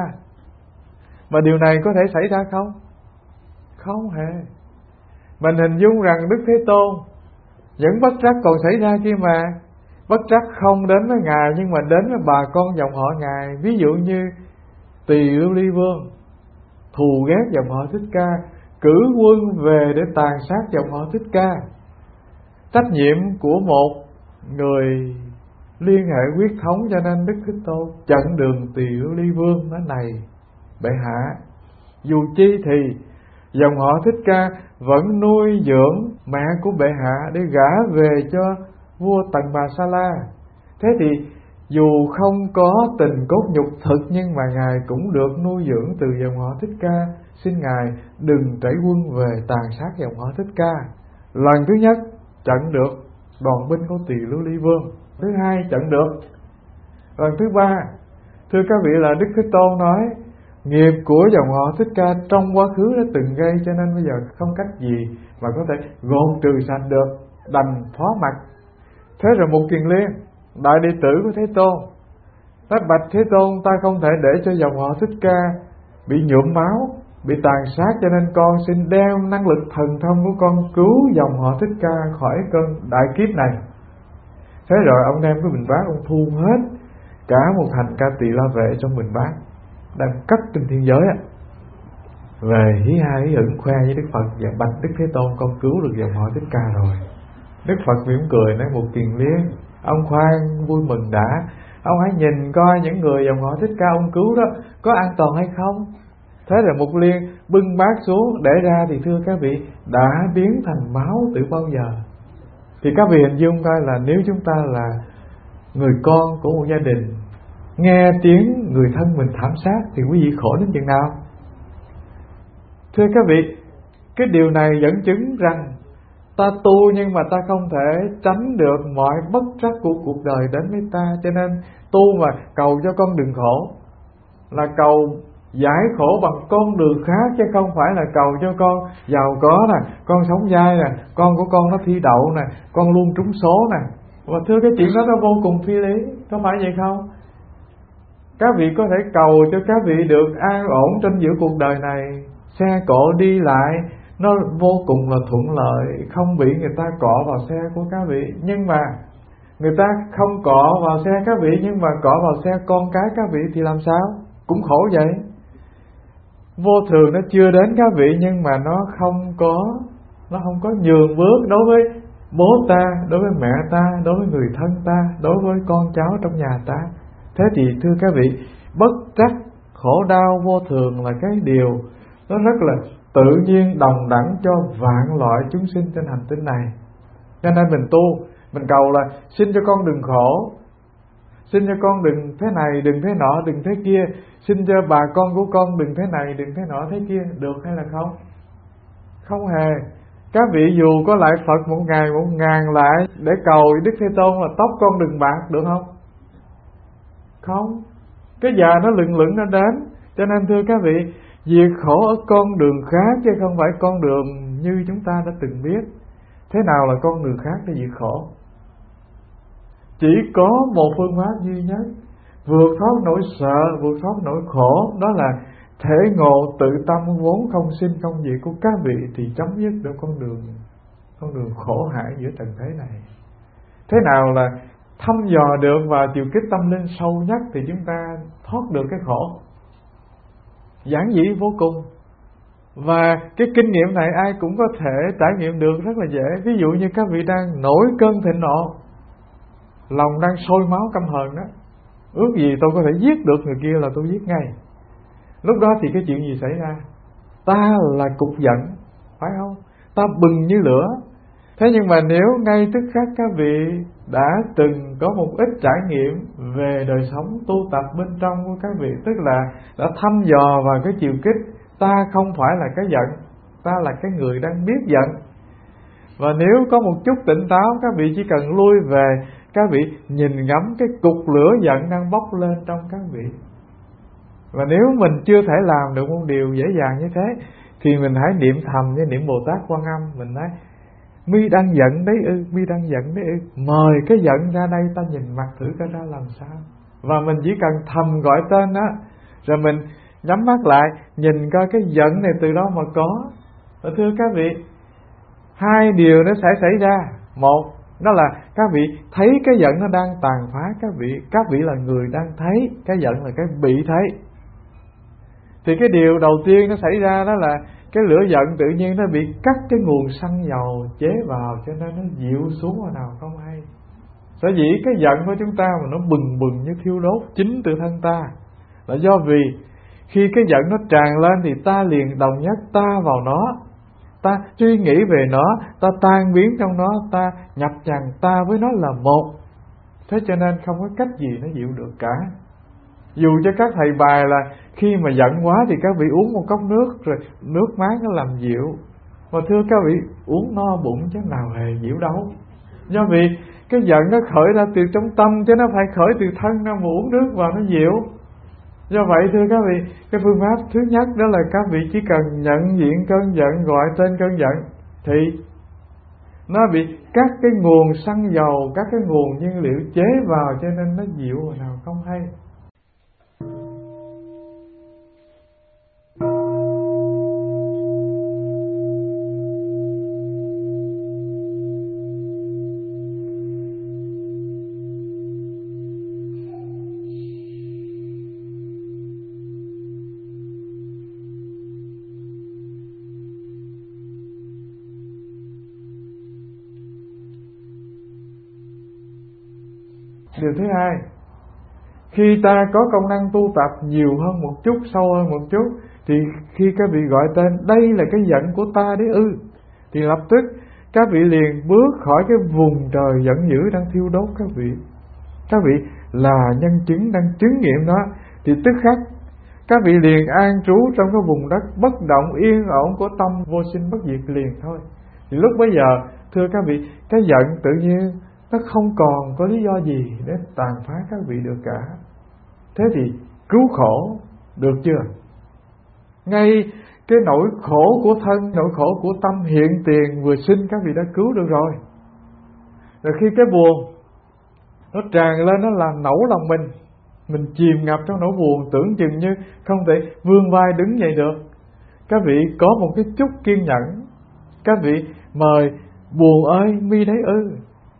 Mà điều này có thể xảy ra không? Không hề. Mình hình dung rằng Đức Thế Tôn, những bất trắc còn xảy ra kia mà. Bất trắc không đến với Ngài nhưng mà đến với bà con dòng họ Ngài. Ví dụ như Tỳ Lưu Ly Vương thù ghét dòng họ Thích Ca, cử quân về để tàn sát dòng họ Thích Ca. Trách nhiệm của một người liên hệ huyết thống, cho nên Đức Thế Tôn chặn đường Tỳ Lưu Ly Vương nói: này bệ hạ, dù chi thì dòng họ Thích Ca vẫn nuôi dưỡng mẹ của bệ hạ để gả về cho vua Tần Bà Sa La. Thế thì dù không có tình cốt nhục thực, nhưng mà Ngài cũng được nuôi dưỡng từ dòng họ Thích Ca. Xin Ngài đừng trảy quân về tàn sát dòng họ Thích Ca. Lần thứ nhất chặn được đoàn binh của Tỳ Lưu Ly Vương. Thứ hai chặn được. Lần thứ ba, thưa các vị, là Đức Thế Tôn nói nghiệp của dòng họ Thích Ca trong quá khứ đã từng gây, cho nên bây giờ không cách gì mà có thể gột trừ sạch được, đành phó mặc. Thế rồi Mục Kiền Liên, đại đệ tử của Thế Tôn, nói: bạch Thế Tôn, ta không thể để cho dòng họ Thích Ca bị nhuộm máu, bị tàn sát, cho nên con xin đem năng lực thần thông của con cứu dòng họ Thích Ca khỏi cơn đại kiếp này. Thế rồi ông đem cái bình bát, ông thu hết cả một thành Ca Tỳ La Vệ trong bình bát đang cất trên thiên giới á, về hí ha hí hửng khoe với Đức Phật: và bạch Đức Thế Tôn, con cứu được dòng họ Thích Ca rồi. Đức Phật mỉm cười nói: Mục Kiền Liên, ông khoan vui mừng đã, ông hãy nhìn coi những người dòng họ Thích Ca ông cứu đó có an toàn hay không. Thế rồi Mục Liên bưng bát xuống để ra, thì thưa các vị, đã biến thành máu từ bao giờ. Thì các vị hình dung coi là nếu chúng ta là người con của một gia đình, nghe tiếng người thân mình thảm sát, thì quý vị khổ đến chừng nào? Thưa các vị, cái điều này dẫn chứng rằng ta tu nhưng mà ta không thể tránh được mọi bất trắc của cuộc đời đến với ta. Cho nên tu mà cầu cho con đừng khổ là cầu giải khổ bằng con đường khác, chứ không phải là cầu cho con giàu có nè, con sống dai nè, con của con nó thi đậu nè, con luôn trúng số nè. Và thưa, cái chuyện đó nó vô cùng phi lý, có phải vậy không? Các vị có thể cầu cho các vị được an ổn trên giữa cuộc đời này, xe cộ đi lại nó vô cùng là thuận lợi, không bị người ta cọ vào xe của các vị. Nhưng mà người ta không cọ vào xe các vị, nhưng mà cọ vào xe con cái các vị thì làm sao? Cũng khổ vậy. Vô thường nó chưa đến các vị, nhưng mà nó không có Nó không có nhường bước đối với bố ta, đối với mẹ ta, đối với người thân ta, đối với con cháu trong nhà ta. Thế thì thưa các vị, bất trắc, khổ đau, vô thường là cái điều nó rất là tự nhiên đồng đẳng cho vạn loại chúng sinh trên hành tinh này. Cho nên mình tu, mình cầu là xin cho con đừng khổ, xin cho con đừng thế này, đừng thế nọ, đừng thế kia, xin cho bà con của con đừng thế này, đừng thế nọ, thế kia, được hay là không? Không hề. Các vị dù có lại Phật một ngày một ngàn lại để cầu Đức Thế Tôn là tóc con đừng bạc, được không? Không. Cái già nó lừng lững nó đến. Cho nên thưa các vị, diệt khổ ở con đường khác chứ không phải con đường như chúng ta đã từng biết. Thế nào là con đường khác để diệt khổ? Chỉ có một phương pháp duy nhất, vượt thoát nỗi sợ, vượt thoát nỗi khổ, đó là thể ngộ tự tâm vốn không sinh không diệt của các vị, thì chấm dứt được con đường con đường khổ hại giữa trần thế này. Thế nào là thăm dò được vào chiều kích tâm linh sâu nhất thì chúng ta thoát được cái khổ. Giản dị vô cùng. Và cái kinh nghiệm này ai cũng có thể trải nghiệm được rất là dễ. Ví dụ như các vị đang nổi cơn thịnh nộ, lòng đang sôi máu căm hờn đó, ước gì tôi có thể giết được người kia là tôi giết ngay. Lúc đó thì cái chuyện gì xảy ra? Ta là cục giận, phải không? Ta bừng như lửa. Thế nhưng mà nếu ngay tức khắc các vị đã từng có một ít trải nghiệm về đời sống tu tập bên trong của các vị, tức là đã thăm dò vào cái chiều kích ta không phải là cái giận, ta là cái người đang biết giận. Và nếu có một chút tỉnh táo, các vị chỉ cần lui về, các vị nhìn ngắm cái cục lửa giận đang bốc lên trong các vị. Và nếu mình chưa thể làm được một điều dễ dàng như thế, thì mình hãy niệm thầm như niệm Bồ Tát Quan Âm. Mình nói mi đang giận đấy ư, mi đang giận đấy ư, mời cái giận ra đây ta nhìn mặt thử coi ra làm sao. Và mình chỉ cần thầm gọi tên đó, rồi mình nhắm mắt lại nhìn coi cái giận này từ đâu mà có. Và thưa các vị, hai điều nó sẽ xảy ra. Một, đó là các vị thấy cái giận nó đang tàn phá các vị, các vị là người đang thấy, cái giận là cái bị thấy. Thì cái điều đầu tiên nó xảy ra đó là cái lửa giận tự nhiên nó bị cắt cái nguồn xăng dầu chế vào, cho nên nó dịu xuống hồi nào không hay. Sở dĩ cái giận của chúng ta mà nó bừng bừng như thiêu đốt chính tự thân ta, là do vì khi cái giận nó tràn lên thì ta liền đồng nhất ta vào nó, ta suy nghĩ về nó, ta tan biến trong nó, ta nhập tràn ta với nó là một. Thế cho nên không có cách gì nó dịu được cả. Dù cho các thầy bài là khi mà giận quá thì các vị uống một cốc nước, rồi nước mát nó làm dịu. Mà thưa các vị, uống no bụng chứ nào hề dịu đâu. Do vì cái giận nó khởi ra từ trong tâm, chứ nó phải khởi từ thân ra, mà uống nước vào nó dịu. Do vậy thưa các vị, cái phương pháp thứ nhất đó là các vị chỉ cần nhận diện cơn giận, gọi tên cơn giận, thì nó bị các cái nguồn xăng dầu, các cái nguồn nhiên liệu chế vào, cho nên nó dịu hồi nào không hay. Điều thứ hai, khi ta có công năng tu tập nhiều hơn một chút, sâu hơn một chút, thì khi các vị gọi tên đây là cái giận của ta đấy ư, thì lập tức các vị liền bước khỏi cái vùng trời giận dữ đang thiêu đốt các vị. Các vị là nhân chứng đang chứng nghiệm nó, thì tức khắc các vị liền an trú trong cái vùng đất bất động yên ổn của tâm vô sinh bất diệt liền thôi. Thì lúc bấy giờ thưa các vị, cái giận tự nhiên nó không còn có lý do gì để tàn phá các vị được cả. Thế thì cứu khổ được chưa? Ngay cái nỗi khổ của thân, nỗi khổ của tâm hiện tiền vừa sinh các vị đã cứu được rồi. Rồi khi cái buồn nó tràn lên, nó làm nẫu lòng mình, mình chìm ngập trong nỗi buồn, tưởng chừng như không thể vươn vai đứng dậy được. Các vị có một cái chút kiên nhẫn, các vị mời buồn ơi mi đấy ư,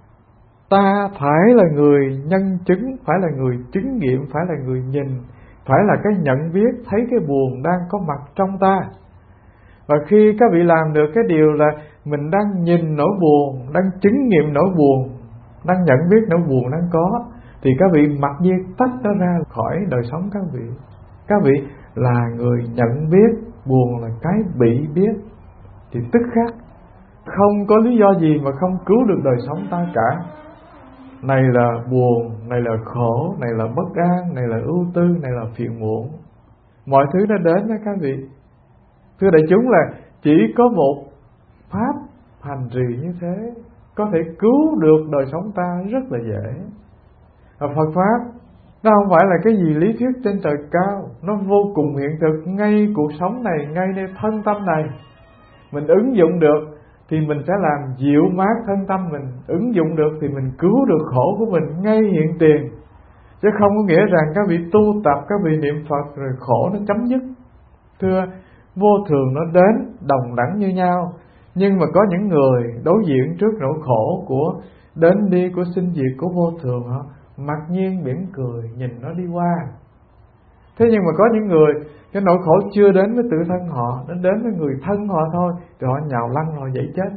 ta phải là người nhân chứng, phải là người chứng nghiệm, phải là người nhìn, phải là cái nhận biết thấy cái buồn đang có mặt trong ta. Và khi các vị làm được cái điều là mình đang nhìn nỗi buồn, đang chứng nghiệm nỗi buồn, đang nhận biết nỗi buồn đang có, thì các vị mặc nhiên tách nó ra khỏi đời sống các vị. Các vị là người nhận biết, buồn là cái bị biết, thì tức khắc không có lý do gì mà không cứu được đời sống ta cả. Này là buồn, này là khổ, này là bất an, này là ưu tư, này là phiền muộn. Mọi thứ nó đến đó các vị. Thưa đại chúng, là chỉ có một pháp hành trì như thế có thể cứu được đời sống ta rất là dễ. Và Phật Pháp nó không phải là cái gì lý thuyết trên trời cao, nó vô cùng hiện thực ngay cuộc sống này, ngay nơi thân tâm này. Mình ứng dụng được thì mình sẽ làm dịu mát thân tâm mình, ứng dụng được thì mình cứu được khổ của mình ngay hiện tiền. Chứ không có nghĩa rằng các vị tu tập, các vị niệm Phật rồi khổ nó chấm dứt. Thưa, vô thường nó đến đồng đẳng như nhau, nhưng mà có những người đối diện trước nỗi khổ của đến đi của sinh diệt, của vô thường, họ mặc nhiên mỉm cười nhìn nó đi qua. Thế nhưng mà có những người cái nỗi khổ chưa đến với tự thân họ, nó đến với người thân họ thôi, thì họ nhào lăn họ dậy chết.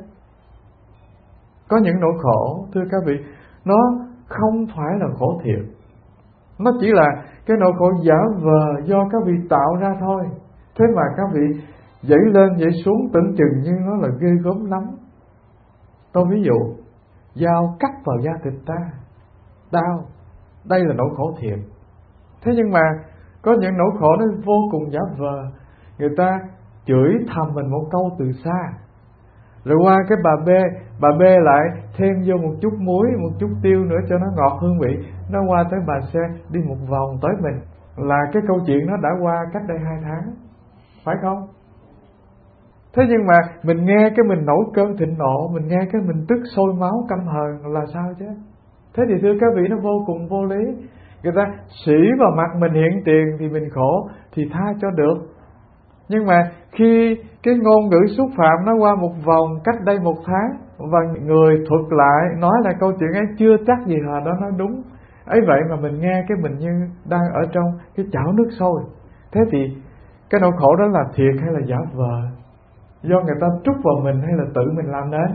Có những nỗi khổ, thưa các vị, nó không phải là khổ thiệt, nó chỉ là cái nỗi khổ giả vờ do các vị tạo ra thôi. Thế mà các vị dậy lên dậy xuống tưởng chừng như nó là ghê gớm lắm. Tôi ví dụ, dao cắt vào da thịt ta, đau, đây là nỗi khổ thiệt. Thế nhưng mà có những nỗi khổ nó vô cùng giả vờ. Người ta chửi thầm mình một câu từ xa, rồi qua cái bà B, bà B lại thêm vô một chút muối, một chút tiêu nữa cho nó ngọt hương vị. Nó qua tới bà C, đi một vòng tới mình, là cái câu chuyện nó đã qua cách đây hai tháng, phải không? Thế nhưng mà mình nghe cái mình nổi cơn thịnh nộ, mình nghe cái mình tức sôi máu căm hờn là sao chứ? Thế thì thưa các vị, nó vô cùng vô lý. Người ta xỉ vào mặt mình hiện tiền thì mình khổ, thì tha cho được. Nhưng mà khi cái ngôn ngữ xúc phạm nó qua một vòng cách đây một tháng, và người thuật lại nói là câu chuyện ấy chưa chắc gì là đó nó đúng, ấy vậy mà mình nghe cái mình như đang ở trong cái chảo nước sôi. Thế thì cái nỗi khổ đó là thiệt hay là giả vờ? Do người ta trút vào mình hay là tự mình làm nên?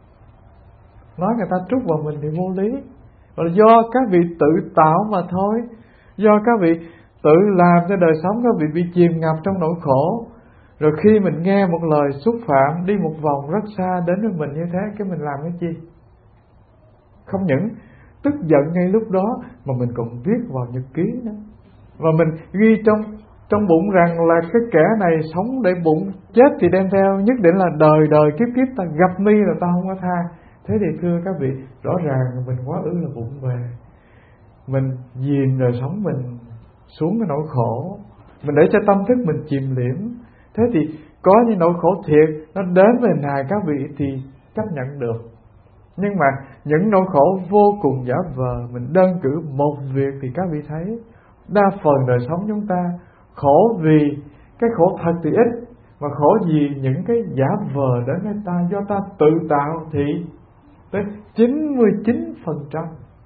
Nói người ta trút vào mình thì vô lý, là do các vị tự tạo mà thôi. Do các vị tự làm cho đời sống các vị bị chìm ngập trong nỗi khổ. Rồi khi mình nghe một lời xúc phạm đi một vòng rất xa đến với mình như thế, cái mình làm cái gì? Không những tức giận ngay lúc đó mà mình còn viết vào nhật ký nữa, và mình ghi trong trong bụng rằng là cái kẻ này sống để bụng, chết thì đem theo, nhất định là đời đời kiếp kiếp ta gặp mi là ta không có tha. Thế thì thưa các vị, rõ ràng mình quá ư là vụng về, mình dìm đời sống mình xuống cái nỗi khổ, mình để cho tâm thức mình chìm liễm. Thế thì có những nỗi khổ thiệt nó đến về này các vị thì chấp nhận được. Nhưng mà những nỗi khổ vô cùng giả vờ, mình đơn cử một việc thì các vị thấy đa phần đời sống chúng ta khổ vì cái khổ thật thì ít, mà khổ vì những cái giả vờ đến với ta do ta tự tạo thì tới chín mươi chín phần trăm.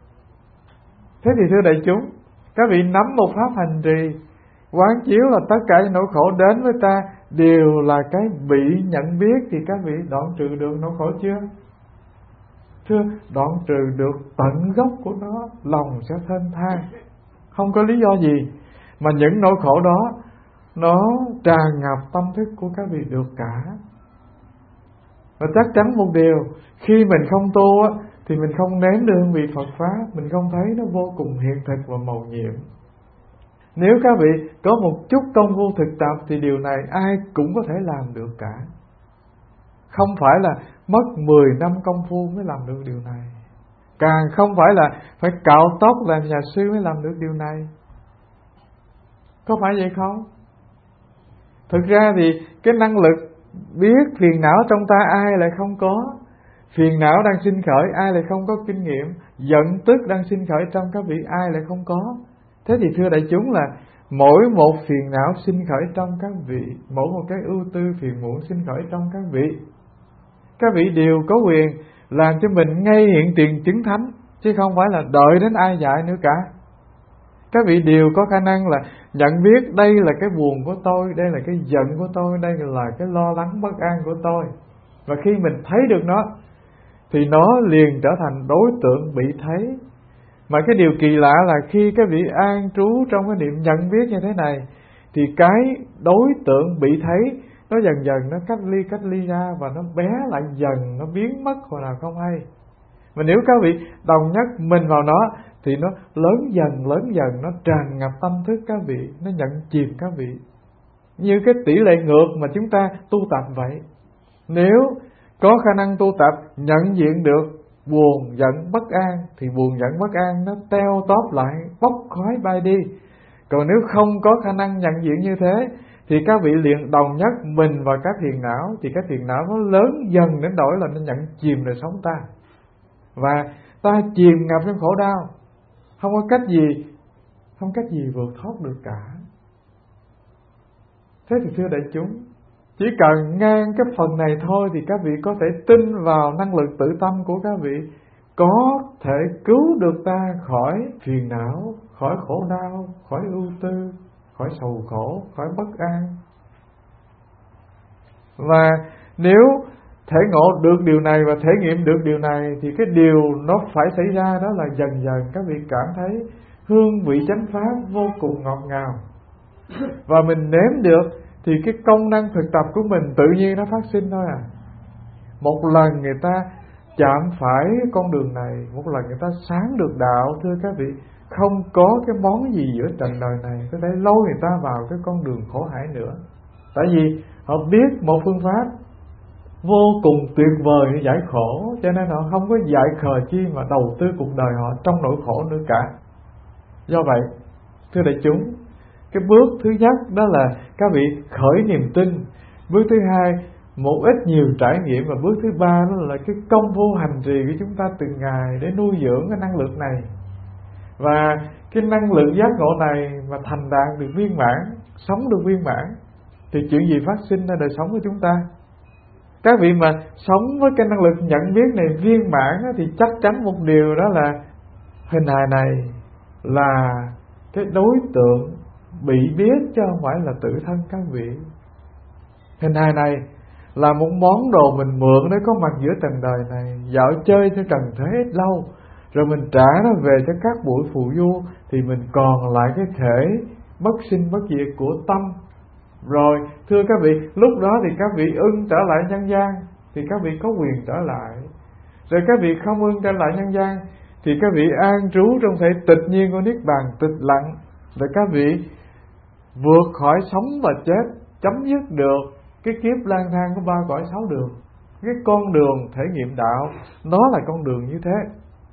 Thế thì thưa đại chúng, các vị nắm một pháp hành trì, quán chiếu là tất cả những nỗi khổ đến với ta đều là cái bị nhận biết, thì các vị đoạn trừ được nỗi khổ chưa? Thưa, đoạn trừ được tận gốc của nó, lòng sẽ thênh thang, không có lý do gì mà những nỗi khổ đó nó tràn ngập tâm thức của các vị được cả. Và chắc chắn một điều, khi mình không tu á, thì mình không nếm được hương vị Phật Pháp, mình không thấy nó vô cùng hiện thực và mầu nhiệm. Nếu các vị có một chút công phu thực tập thì điều này ai cũng có thể làm được cả. Không phải là mất mười năm công phu mới làm được điều này, càng không phải là phải cạo tóc làm nhà sư mới làm được điều này. Có phải vậy không? Thực ra thì cái năng lực biết phiền não trong ta ai lại không có. Phiền não đang sinh khởi ai lại không có kinh nghiệm. Giận tức đang sinh khởi trong các vị ai lại không có. Thế thì thưa đại chúng là mỗi một phiền não sinh khởi trong các vị, mỗi một cái ưu tư phiền muộn sinh khởi trong các vị, các vị đều có quyền làm cho mình ngay hiện tiền chứng thánh, chứ không phải là đợi đến ai dạy nữa cả. Các vị đều có khả năng là nhận biết đây là cái buồn của tôi, đây là cái giận của tôi, đây là cái lo lắng bất an của tôi. Và khi mình thấy được nó thì nó liền trở thành đối tượng bị thấy. Mà cái điều kỳ lạ là khi các vị an trú trong cái niệm nhận biết như thế này, thì cái đối tượng bị thấy nó dần dần nó cách ly cách ly ra, và nó bé lại dần, nó biến mất hồi nào không hay. Mà nếu các vị đồng nhất mình vào nó thì nó lớn dần lớn dần, nó tràn ngập tâm thức các vị, nó nhận chìm các vị, như cái tỷ lệ ngược mà chúng ta tu tập vậy. Nếu có khả năng tu tập nhận diện được buồn giận bất an thì buồn giận bất an nó teo tóp lại, bốc khói bay đi. Còn nếu không có khả năng nhận diện như thế thì các vị liền đồng nhất mình vào các phiền não, thì các phiền não nó lớn dần đến đổi là nó nhận chìm đời sống ta, và ta chìm ngập trong khổ đau, không có cách gì không cách gì vượt thoát được cả. Thế thì thưa đại chúng, chỉ cần ngang cái phần này thôi thì các vị có thể tin vào năng lực tự tâm của các vị, có thể cứu được ta khỏi phiền não, khỏi khổ đau, khỏi ưu tư, khỏi sầu khổ, khỏi bất an. Và nếu thể ngộ được điều này và thể nghiệm được điều này thì cái điều nó phải xảy ra đó là dần dần các vị cảm thấy hương vị chánh pháp vô cùng ngọt ngào. Và mình nếm được thì cái công năng thực tập của mình tự nhiên nó phát sinh thôi à. Một lần người ta chạm phải con đường này, một lần người ta sáng được đạo, thưa các vị, không có cái món gì giữa trần đời này có thể lôi người ta vào cái con đường khổ hải nữa. Tại vì họ biết một phương pháp vô cùng tuyệt vời để giải khổ, cho nên họ không có dại khờ chi mà đầu tư cuộc đời họ trong nỗi khổ nữa cả. Do vậy, thưa đại chúng, cái bước thứ nhất đó là các vị khởi niềm tin. Bước thứ hai, một ít nhiều trải nghiệm. Và bước thứ ba đó là cái công phu hành trì của chúng ta từng ngày để nuôi dưỡng cái năng lượng này. Và cái năng lượng giác ngộ này mà thành đạt được viên mãn, sống được viên mãn, thì chuyện gì phát sinh ra đời sống của chúng ta? Các vị mà sống với cái năng lực nhận biết này viên mãn thì chắc chắn một điều đó là hình hài này là cái đối tượng bị biết chứ không phải là tự thân các vị. Hình hài này là một món đồ mình mượn để có mặt giữa trần đời này, dạo chơi cho trần thế ít lâu, rồi mình trả nó về cho các buổi phù du, thì mình còn lại cái thể bất sinh bất diệt của tâm. Rồi thưa các vị, lúc đó thì các vị ưng trở lại nhân gian thì các vị có quyền trở lại. Rồi các vị không ưng trở lại nhân gian thì các vị an trú trong thể tịch nhiên của niết bàn tịch lặng. Rồi các vị vượt khỏi sống và chết, chấm dứt được cái kiếp lang thang của ba cõi sáu đường. Cái con đường thể nghiệm đạo nó là con đường như thế.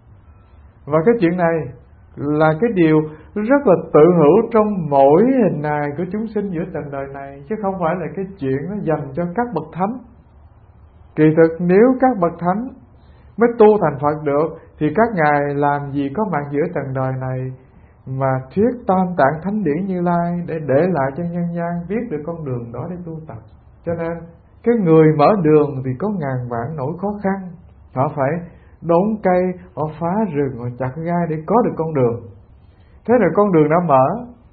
Và cái chuyện này là cái điều rất là tự hữu trong mỗi hình hài của chúng sinh giữa trần đời này, chứ không phải là cái chuyện nó dành cho các bậc thánh. Kỳ thực nếu các bậc thánh mới tu thành Phật được thì các ngài làm gì có mặt giữa trần đời này mà thuyết tam tạng thánh điển Như Lai để để lại cho nhân gian biết được con đường đó để tu tập. Cho nên cái người mở đường thì có ngàn vạn nỗi khó khăn. Họ phải đốn cây, họ phá rừng, họ chặt gai để có được con đường. Thế rồi con đường đã mở,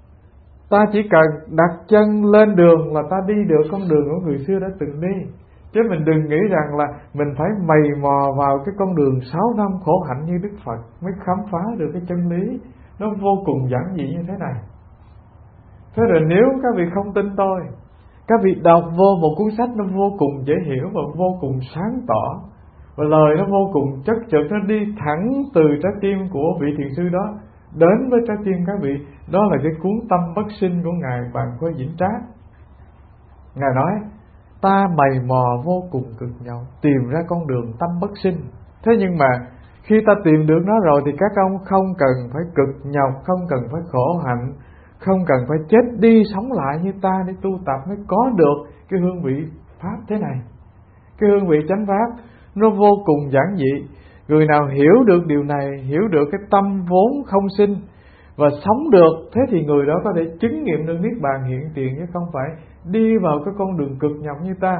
ta chỉ cần đặt chân lên đường là ta đi được con đường của người xưa đã từng đi. Chứ mình đừng nghĩ rằng là mình phải mày mò vào cái con đường sáu năm khổ hạnh như Đức Phật mới khám phá được cái chân lý nó vô cùng giản dị như thế này. Thế rồi nếu các vị không tin tôi, các vị đọc vô một cuốn sách nó vô cùng dễ hiểu và vô cùng sáng tỏ, và lời nó vô cùng chất chật, nó đi thẳng từ trái tim của vị thiền sư đó đến với trái tim các vị. Đó là cái cuốn Tâm Bất Sinh của Ngài Bàn Khuê Vĩnh Trác. Ngài nói ta mày mò vô cùng cực nhọc tìm ra con đường tâm bất sinh. Thế nhưng mà khi ta tìm được nó rồi thì các ông không cần phải cực nhọc, không cần phải khổ hạnh, không cần phải chết đi sống lại như ta để tu tập mới có được cái hương vị pháp thế này. Cái hương vị chánh pháp nó vô cùng giản dị. Người nào hiểu được điều này, hiểu được cái tâm vốn không sinh và sống được, thế thì người đó có thể chứng nghiệm được niết bàn hiện tiền, chứ không phải đi vào cái con đường cực nhọc như ta.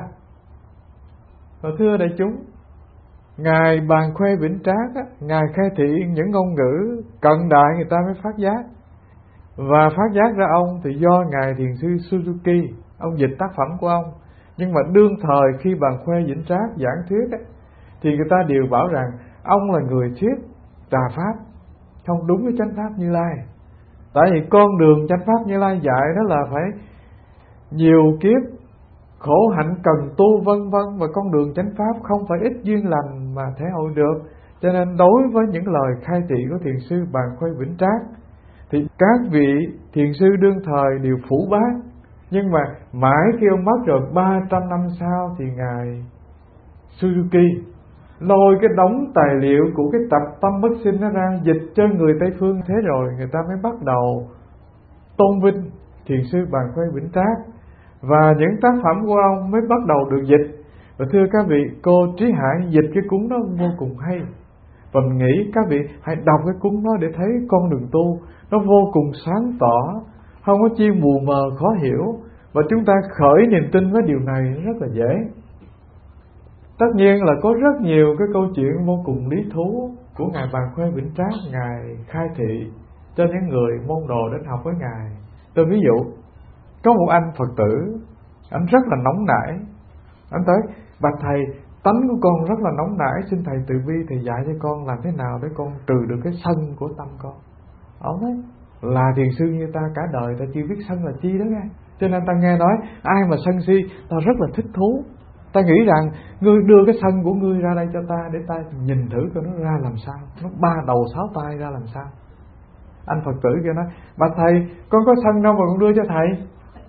Và thưa đại chúng, Ngài Bàn Khuê Vĩnh Trác á, Ngài khai thị những ngôn ngữ cận đại người ta mới phát giác. Và phát giác ra ông thì do Ngài Thiền sư Suzuki, ông dịch tác phẩm của ông. Nhưng mà đương thời khi Bàn Khuê Vĩnh Trác giảng thuyết á, thì người ta đều bảo rằng ông là người thuyết tà pháp, không đúng với chánh pháp Như Lai. Tại vì con đường chánh pháp Như Lai dạy đó là phải nhiều kiếp khổ hạnh cần tu vân vân, và con đường chánh pháp không phải ít duyên lành mà thể hội được. Cho nên đối với những lời khai thị của thiền sư Bàn Khuê Vĩnh Trác thì các vị thiền sư đương thời đều phủ bác. Nhưng mà mãi khi ông mất rồi, ba trăm năm sau thì Ngài Suzuki lôi cái đống tài liệu của cái tập Tâm Bất Sinh nó ra dịch cho người Tây Phương. Thế rồi người ta mới bắt đầu tôn vinh thiền sư Bàn Khuê Vĩnh Trác, và những tác phẩm của ông mới bắt đầu được dịch. Và thưa các vị, cô Trí Hải dịch cái cuốn đó vô cùng hay, và mình nghĩ các vị hãy đọc cái cuốn đó để thấy con đường tu nó vô cùng sáng tỏ, không có chi mù mờ khó hiểu, và chúng ta khởi niềm tin với điều này rất là dễ. Tất nhiên là có rất nhiều cái câu chuyện vô cùng lý thú của Ngài Bàn Khuê Vĩnh Trác, Ngài khai thị cho những người môn đồ đến học với Ngài. Tôi ví dụ, có một anh Phật tử, anh rất là nóng nảy. Anh tới: bạch thầy, tánh của con rất là nóng nảy, xin thầy từ bi thầy dạy cho con làm thế nào để con trừ được cái sân của tâm con. Ông nói: là thiền sư như ta cả đời ta chưa biết sân là chi đó nghe. Cho nên ta nghe nói ai mà sân si ta rất là thích thú. Ta nghĩ rằng ngươi đưa cái sân của ngươi ra đây cho ta, để ta nhìn thử coi nó ra làm sao, nó ba đầu sáu tay ra làm sao. Anh Phật tử kia nói: bạch thầy, con có sân đâu mà con đưa cho thầy.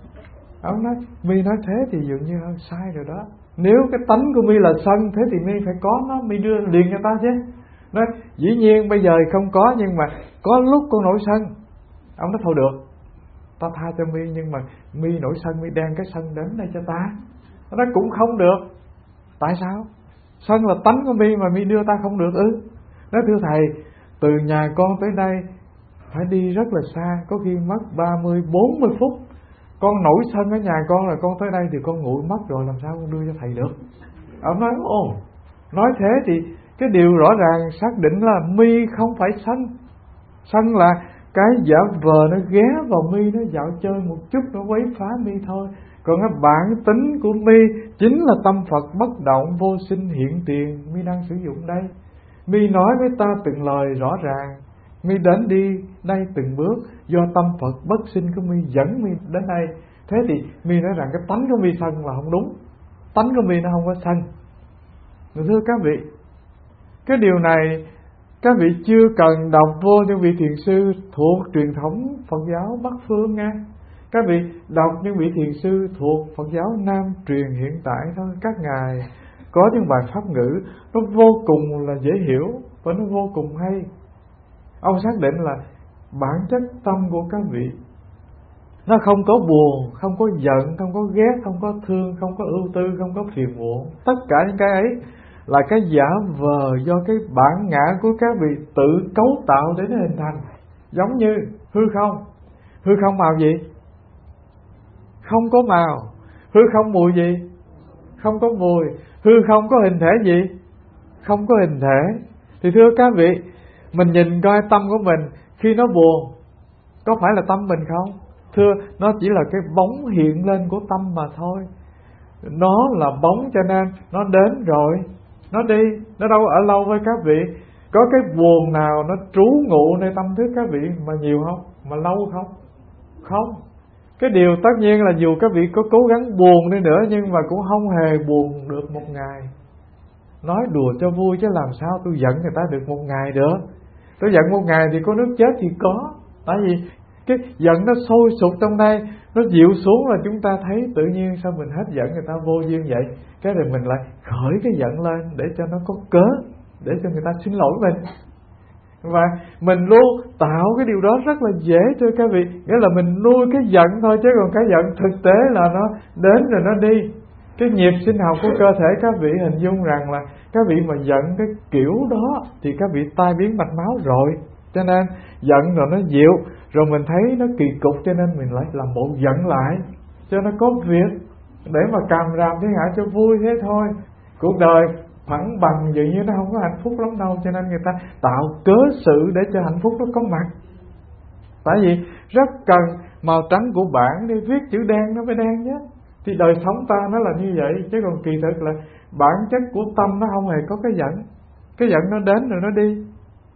Ông nói: mi nói thế thì dường như hơi sai rồi đó. Nếu cái tánh của mi là sân, thế thì mi phải có nó, mi đưa liền cho ta chứ. Nói: dĩ nhiên bây giờ không có, nhưng mà có lúc con nổi sân. Ông nói: thôi được, ta tha cho mi, nhưng mà mi nổi sân, mi đem cái sân đến đây cho ta. Nó nói: cũng không được. Tại sao? Sân là tánh của mi mà mi đưa ta không được ư? Nói: thưa thầy, từ nhà con tới đây phải đi rất là xa, có khi mất ba mươi bốn mươi phút. Con nổi sân ở nhà con là con tới đây thì con nguội mất rồi, làm sao con đưa cho thầy được? Ông nói: ồ, nói thế thì cái điều rõ ràng xác định là mi không phải sân. Sân là cái giả vờ nó ghé vào mi, nó dạo chơi một chút, nó quấy phá mi thôi. Còn cái bản tính của mi chính là tâm Phật bất động vô sinh hiện tiền, mi đang sử dụng đây. Mi nói với ta từng lời rõ ràng, mi đến đi đây từng bước, do tâm Phật bất sinh của mi dẫn mi đến đây. Thế thì mi nói rằng cái tánh của mi sân là không đúng. Tánh của mi nó không có sân. Thưa các vị, cái điều này các vị chưa cần đọc vô những vị thiền sư thuộc truyền thống Phật giáo Bắc Phương nha. Các vị đọc những vị thiền sư thuộc Phật giáo Nam truyền hiện tại thôi. Các ngài có những bài pháp ngữ nó vô cùng là dễ hiểu và nó vô cùng hay. Ông xác định là bản chất tâm của các vị nó không có buồn, không có giận, không có ghét, không có thương, không có ưu tư, không có phiền muộn. Tất cả những cái ấy là cái giả vờ do cái bản ngã của các vị tự cấu tạo để nó hình thành. Giống như hư không. Hư không màu gì? Không có màu. Hư không mùi gì? Không có mùi. Hư không có hình thể gì? Không có hình thể. Thì thưa các vị, mình nhìn coi tâm của mình khi nó buồn, có phải là tâm mình không? Thưa, nó chỉ là cái bóng hiện lên của tâm mà thôi. Nó là bóng cho nên nó đến rồi, nó đi, nó đâu ở lâu với các vị. Có cái buồn nào nó trú ngụ nơi tâm thức các vị mà nhiều không? Mà lâu không? Không. Cái điều tất nhiên là dù các vị có cố gắng buồn đi nữa, nhưng mà cũng không hề buồn được một ngày. Nói đùa cho vui chứ làm sao tôi giận người ta được một ngày được. Tôi giận một ngày thì có nước chết thì có. Tại vì cái giận nó sôi sục trong đây, nó dịu xuống là chúng ta thấy tự nhiên sao mình hết giận người ta vô duyên vậy. Cái rồi mình lại khởi cái giận lên để cho nó có cớ, để cho người ta xin lỗi mình. Và mình luôn tạo cái điều đó rất là dễ cho các vị. Nghĩa là mình nuôi cái giận thôi, chứ còn cái giận thực tế là nó đến rồi nó đi. Cái nhịp sinh học của cơ thể các vị hình dung rằng là các vị mà giận cái kiểu đó thì các vị tai biến mạch máu rồi. Cho nên giận rồi nó dịu, rồi mình thấy nó kỳ cục, cho nên mình lại làm bộ giận lại cho nó có việc, để mà càm ràm thiên hạ cho vui thế thôi. Cuộc đời phẳng bằng vậy như nó không có hạnh phúc lắm đâu. Cho nên người ta tạo cớ sự để cho hạnh phúc nó có mặt. Tại vì rất cần màu trắng của bảng để viết chữ đen nó mới đen nhé. Thì đời sống ta nó là như vậy. Chứ còn kỳ thực là bản chất của tâm nó không hề có cái giận. Cái giận nó đến rồi nó đi.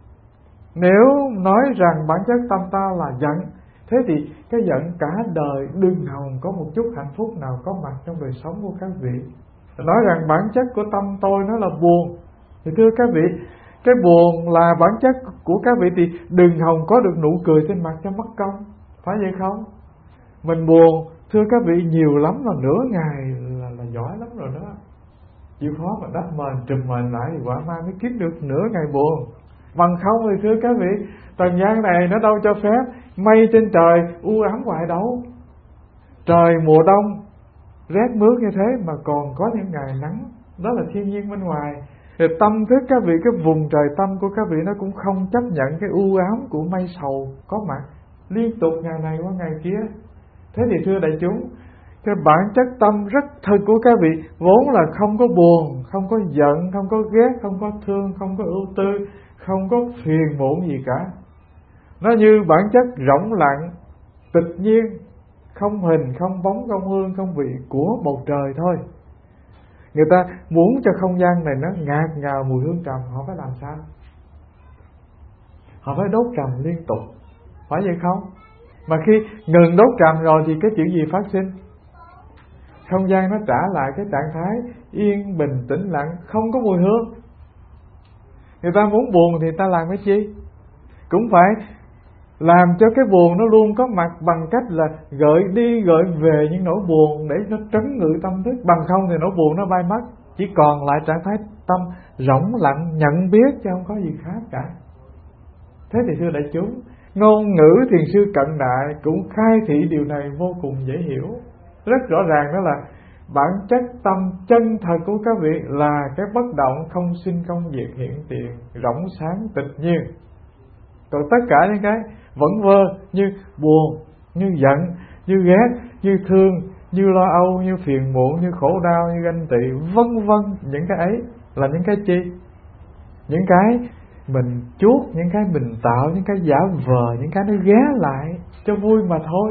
Nếu nói rằng bản chất tâm ta là giận, thế thì cái giận cả đời đừng hòng có một chút hạnh phúc nào có mặt trong đời sống của các vị. Nói rằng bản chất của tâm tôi nó là buồn, thì thưa các vị, cái buồn là bản chất của các vị thì đừng hòng có được nụ cười trên mặt cho mất công. Phải vậy không? Mình buồn, thưa các vị, nhiều lắm là nửa ngày là, là giỏi lắm rồi đó. Chịu khó mà đắp mền trùm mền lại thì quả mai mới kiếm được nửa ngày buồn. Bằng không thì thưa các vị, trần gian này nó đâu cho phép mây trên trời u ám hoài đâu. Trời mùa đông rét mướt như thế mà còn có những ngày nắng, đó là thiên nhiên bên ngoài. Thì tâm thức các vị, cái vùng trời tâm của các vị nó cũng không chấp nhận cái u ám của mây sầu có mặt liên tục ngày này qua ngày kia. Thế thì thưa đại chúng, cái bản chất tâm rất thật của các vị vốn là không có buồn, không có giận, không có ghét, không có thương, không có ưu tư, không có phiền muộn gì cả. Nó như bản chất rỗng lặng, tịch nhiên, không hình, không bóng, không hương, không vị của bầu trời thôi. Người ta muốn cho không gian này nó ngạt ngào mùi hương trầm, họ phải làm sao? Họ phải đốt trầm liên tục, phải vậy không? Mà khi ngừng đốt trầm rồi thì cái chuyện gì phát sinh? Không gian nó trả lại cái trạng thái yên bình tĩnh lặng, không có mùi hương. Người ta muốn buồn thì ta làm cái chi? Cũng phải làm cho cái buồn nó luôn có mặt bằng cách là gợi đi gợi về những nỗi buồn để nó trấn ngự tâm thức. Bằng không thì nỗi buồn nó bay mất, chỉ còn lại trạng thái tâm rỗng lặng nhận biết chứ không có gì khác cả. Thế thì thưa đại chúng, ngôn ngữ thiền sư cận đại cũng khai thị điều này vô cùng dễ hiểu. Rất rõ ràng đó là bản chất tâm chân thật của các vị là cái bất động không sinh không diệt hiện tiền, rỗng sáng tịch nhiên. Còn tất cả những cái vẫn vơ như buồn, như giận, như ghét, như thương, như lo âu, như phiền muộn, như khổ đau, như ganh tị, vân vân, những cái ấy là những cái chi? Những cái mình chuốc, những cái mình tạo, những cái giả vờ, những cái nó ghé lại cho vui mà thôi.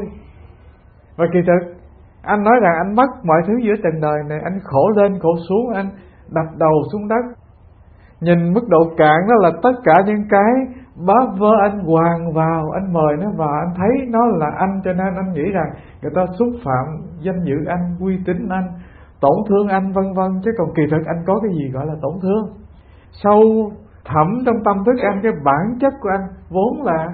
Và kỳ thực anh nói rằng anh mất mọi thứ giữa trần đời này, anh khổ lên khổ xuống, anh đập đầu xuống đất. Nhìn mức độ cạn đó là tất cả những cái bá vơ anh hoàn vào, anh mời nó vào, anh thấy nó là anh, cho nên anh nghĩ rằng người ta xúc phạm danh dự anh, uy tín anh, tổn thương anh vân vân. Chứ còn kỳ thực anh có cái gì gọi là tổn thương? Sâu thẳm trong tâm thức anh, cái bản chất của anh vốn là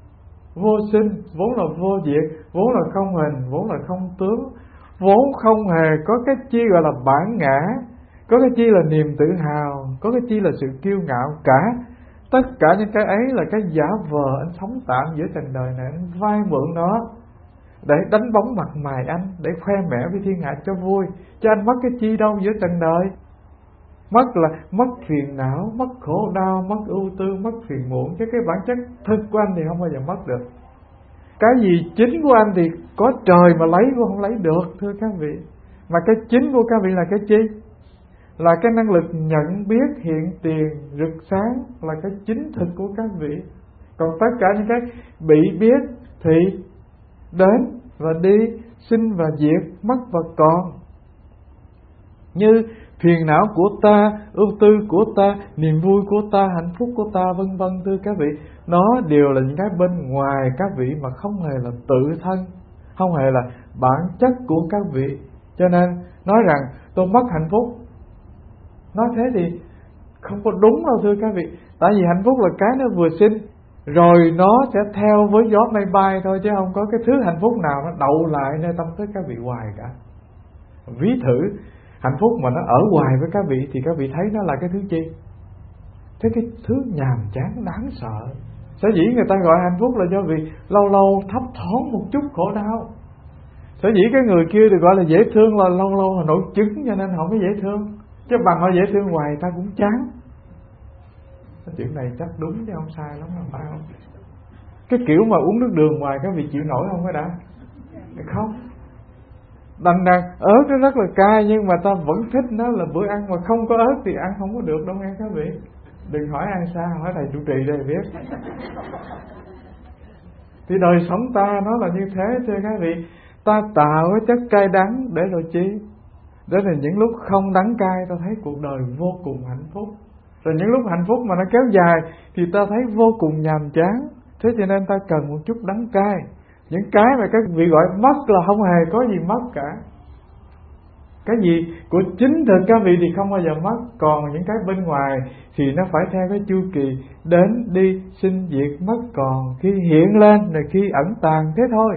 vô sinh, vốn là vô diệt, vốn là không hình, vốn là không tướng, vốn không hề có cái chi gọi là bản ngã, có cái chi là niềm tự hào, có cái chi là sự kiêu ngạo cả. Tất cả những cái ấy là cái giả vờ anh sống tạm giữa trần đời này, anh vay mượn nó để đánh bóng mặt mày anh, để khoe mẽ với thiên hạ cho vui. Chứ anh mất cái chi đâu giữa trần đời? Mất là mất phiền não, mất khổ đau, mất ưu tư, mất phiền muộn. Chứ cái bản chất thực của anh thì không bao giờ mất được. Cái gì chính của anh thì có trời mà lấy cũng không lấy được, thưa các vị. Mà cái chính của các vị là cái chi? Là cái năng lực nhận biết hiện tiền rực sáng, là cái chính thực của các vị. Còn tất cả những cái bị biết thì đến và đi, sinh và diệt, mất và còn. Như phiền não của ta, ưu tư của ta, niềm vui của ta, hạnh phúc của ta, vân vân, thưa các vị, nó đều là những cái bên ngoài các vị mà không hề là tự thân, không hề là bản chất của các vị. Cho nên nói rằng tôi mất hạnh phúc, nói thế thì không có đúng đâu thưa các vị. Tại vì hạnh phúc là cái nó vừa sinh rồi nó sẽ theo với gió mây bay thôi, chứ không có cái thứ hạnh phúc nào nó đậu lại nơi tâm thức các vị hoài cả. Ví thử hạnh phúc mà nó ở hoài với các vị thì các vị thấy nó là cái thứ chi? Thế cái thứ nhàm chán đáng sợ. Sở dĩ người ta gọi hạnh phúc là do vì lâu lâu thấp thoáng một chút khổ đau. Sở dĩ cái người kia được gọi là dễ thương là lâu lâu họ nổi trứng cho nên họ mới dễ thương. Chứ bằng họ dễ thương hoài ta cũng chán. Cái chuyện này chắc đúng chứ không sai lắm đâu phải không? Cái kiểu mà uống nước đường ngoài các vị chịu nổi không cái đã? Không. Đành rằng ớt nó rất là cay nhưng mà ta vẫn thích nó là bữa ăn, mà không có ớt thì ăn không có được đâu nghe các vị. Đừng hỏi ăn sao, hỏi thầy trụ trì đây biết. Thì đời sống ta nó là như thế thưa các vị. Ta tạo cái chất cay đắng để rồi chi? Để là những lúc không đắng cay ta thấy cuộc đời vô cùng hạnh phúc. Rồi những lúc hạnh phúc mà nó kéo dài thì ta thấy vô cùng nhàm chán. Thế cho nên ta cần một chút đắng cay. Những cái mà các vị gọi mất là không hề có gì mất cả. Cái gì của chính thực các vị thì không bao giờ mất. Còn những cái bên ngoài thì nó phải theo cái chu kỳ đến đi sinh diệt mất còn, khi hiện lên rồi khi ẩn tàng thế thôi.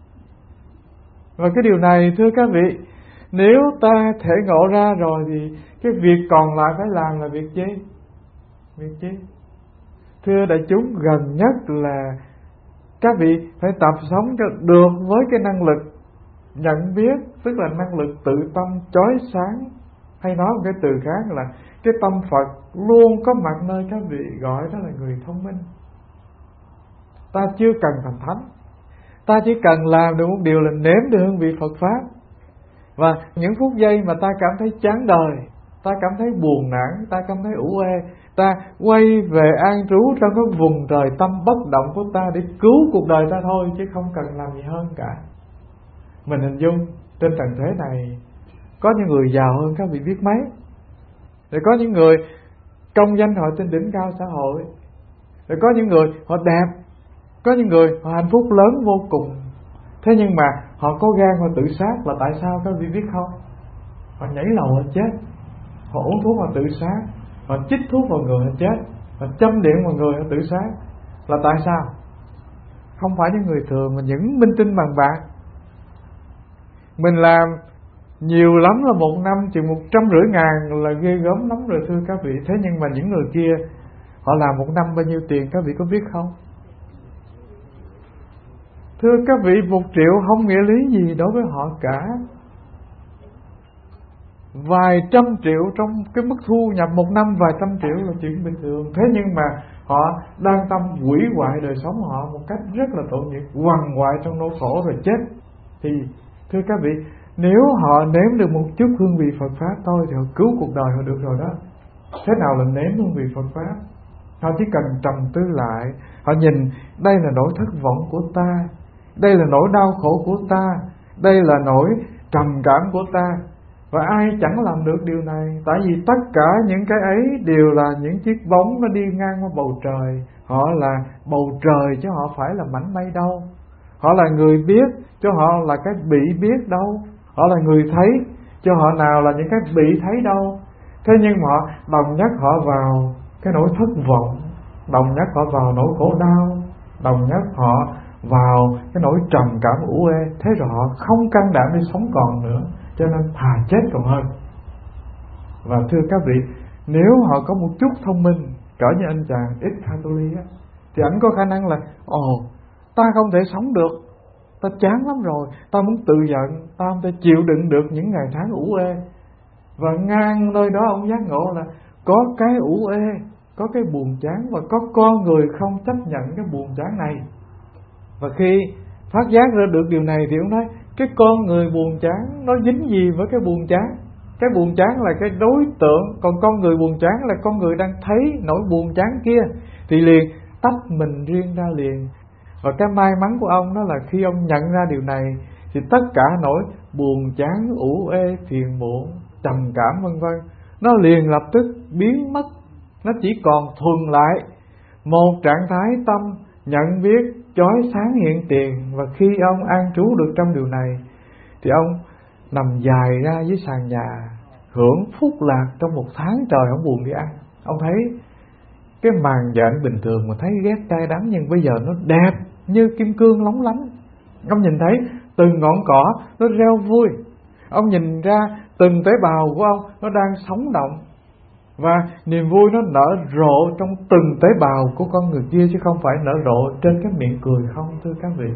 Và cái điều này thưa các vị, nếu ta thể ngộ ra rồi thì cái việc còn lại phải làm là việc chi? Việc chi? Thưa đại chúng, gần nhất là các vị phải tập sống cho được với cái năng lực nhận biết, tức là năng lực tự tâm chói sáng. Hay nói một cái từ khác là cái tâm Phật luôn có mặt nơi các vị, gọi đó là người thông minh. Ta chưa cần thành thánh, ta chỉ cần làm được một điều là nếm được hương vị Phật Pháp. Và những phút giây mà ta cảm thấy chán đời, ta cảm thấy buồn nản, ta cảm thấy ủ ê, Ta quay về an trú trong cái vùng trời tâm bất động của ta để cứu cuộc đời ta thôi, chứ không cần làm gì hơn cả. Mình hình dung trên trần thế này có những người giàu hơn các vị biết mấy, rồi có những người công danh họ trên đỉnh cao xã hội, rồi có những người họ đẹp, có những người họ hạnh phúc lớn vô cùng. Thế nhưng mà họ có gan họ tự sát là tại sao các vị biết không? Họ nhảy lầu họ chết, họ uống thuốc họ tự sát, họ chích thuốc vào người họ chết, họ châm điện vào người họ tự sát. Là tại sao? Không phải những người thường mà những minh tinh bằng bạc. Mình làm nhiều lắm là một năm chừng một trăm rưỡi ngàn là ghê gớm lắm rồi thưa các vị. Thế nhưng mà những người kia họ làm một năm bao nhiêu tiền các vị có biết không? Thưa các vị, một triệu không nghĩa lý gì đối với họ cả. Vài trăm triệu trong cái mức thu nhập một năm, vài trăm triệu là chuyện bình thường. Thế nhưng mà họ đang tâm hủy hoại đời sống họ một cách rất là tội nghiệp, quằn quại trong nỗi khổ rồi chết. Thì thưa các vị, nếu họ nếm được một chút hương vị Phật Pháp thôi thì họ cứu cuộc đời họ được rồi đó. Thế nào là nếm hương vị Phật Pháp? Họ chỉ cần trầm tư lại, họ nhìn đây là nỗi thất vọng của ta, đây là nỗi đau khổ của ta, đây là nỗi trầm cảm của ta. Và ai chẳng làm được điều này, tại vì tất cả những cái ấy đều là những chiếc bóng nó đi ngang qua bầu trời. Họ là bầu trời chứ họ phải là mảnh mây đâu. Họ là người biết chứ họ là cái bị biết đâu. Họ là người thấy chứ họ nào là những cái bị thấy đâu. Thế nhưng mà họ đồng nhất họ vào cái nỗi thất vọng, đồng nhất họ vào nỗi khổ đau, đồng nhất họ vào cái nỗi trầm cảm ủ ê. Thế rồi họ không can đảm để sống còn nữa, cho nên thà chết còn hơn. Và thưa các vị, nếu họ có một chút thông minh cỡ như anh chàng ít Catholic á, thì ảnh có khả năng là ồ, ta không thể sống được, ta chán lắm rồi, ta muốn tự giận, ta không thể chịu đựng được những ngày tháng ủ ê. Và ngang nơi đó ông giác ngộ là có cái ủ ê, có cái buồn chán, và có con người không chấp nhận cái buồn chán này. Và khi phát giác ra được điều này thì ông nói cái con người buồn chán nó dính gì với cái buồn chán? Cái buồn chán là cái đối tượng, còn con người buồn chán là con người đang thấy nỗi buồn chán kia, thì liền tách mình riêng ra liền. Và cái may mắn của ông đó là khi ông nhận ra điều này thì tất cả nỗi buồn chán, ủ ê, phiền muộn, trầm cảm vân vân nó liền lập tức biến mất. Nó chỉ còn thuần lại một trạng thái tâm nhận biết chói sáng hiện tiền. Và khi ông an trú được trong điều này thì ông nằm dài ra dưới sàn nhà, hưởng phúc lạc trong một tháng trời không buồn đi ăn. Ông thấy cái màn dạng bình thường mà thấy ghét cay đắng, nhưng bây giờ nó đẹp như kim cương lóng lánh. Ông nhìn thấy từng ngọn cỏ nó reo vui, ông nhìn ra từng tế bào của ông nó đang sống động, và niềm vui nó nở rộ trong từng tế bào của con người kia, chứ không phải nở rộ trên cái miệng cười không, thưa các vị.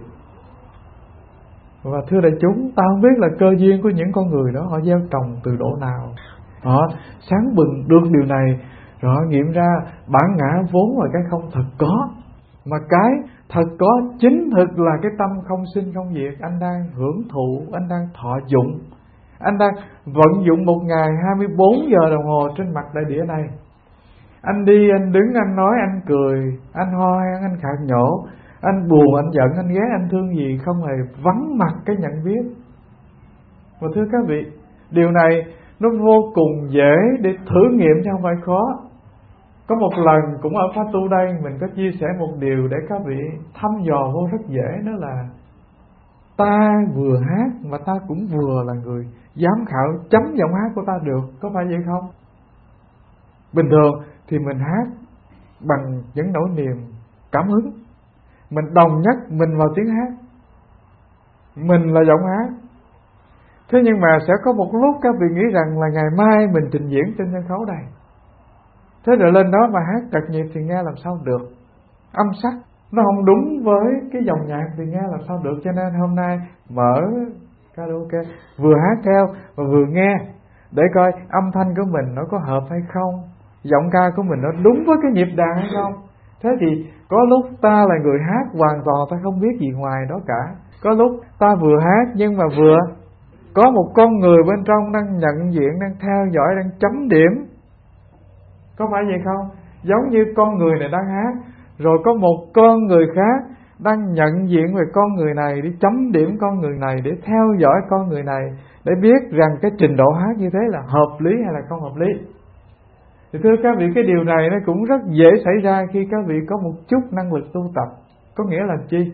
Và thưa đại chúng, ta không biết là cơ duyên của những con người đó họ gieo trồng từ độ nào, họ sáng bừng được điều này, rồi họ nghiệm ra bản ngã vốn là cái không thật có, mà cái thật có chính thực là cái tâm không sinh không diệt. Anh đang hưởng thụ, anh đang thọ dụng, anh đang vận dụng một ngày hai mươi bốn giờ đồng hồ trên mặt đại địa này. Anh đi, anh đứng, anh nói, anh cười, anh ho han, anh khạc nhổ, anh buồn, anh giận, anh ghét, anh thương gì, không hề vắng mặt cái nhận biết. Và thưa các vị, điều này nó vô cùng dễ để thử nghiệm chứ không phải khó. Có một lần cũng ở Pháp Tu đây, mình có chia sẻ một điều để các vị thăm dò vô rất dễ. Đó là ta vừa hát mà ta cũng vừa là người giám khảo chấm giọng hát của ta được, có phải vậy không? Bình thường thì mình hát bằng những nỗi niềm cảm hứng, mình đồng nhất mình vào tiếng hát, mình là giọng hát. Thế nhưng mà sẽ có một lúc các vị nghĩ rằng là ngày mai mình trình diễn trên sân khấu này, thế rồi lên đó mà hát trật nhịp thì nghe làm sao được, âm sắc nó không đúng với cái dòng nhạc thì nghe làm sao được. Cho nên hôm nay mở karaoke, vừa hát theo và vừa nghe để coi âm thanh của mình nó có hợp hay không, giọng ca của mình nó đúng với cái nhịp đàn hay không. Thế thì có lúc ta là người hát hoàn toàn ta không biết gì ngoài đó cả, có lúc ta vừa hát nhưng mà vừa có một con người bên trong đang nhận diện, đang theo dõi, đang chấm điểm, có phải vậy không? Giống như con người này đang hát, rồi có một con người khác đang nhận diện về con người này, để chấm điểm con người này, để theo dõi con người này, để biết rằng cái trình độ hát như thế là hợp lý hay là không hợp lý. Thì thưa các vị, cái điều này nó cũng rất dễ xảy ra khi các vị có một chút năng lực tu tập. Có nghĩa là chi?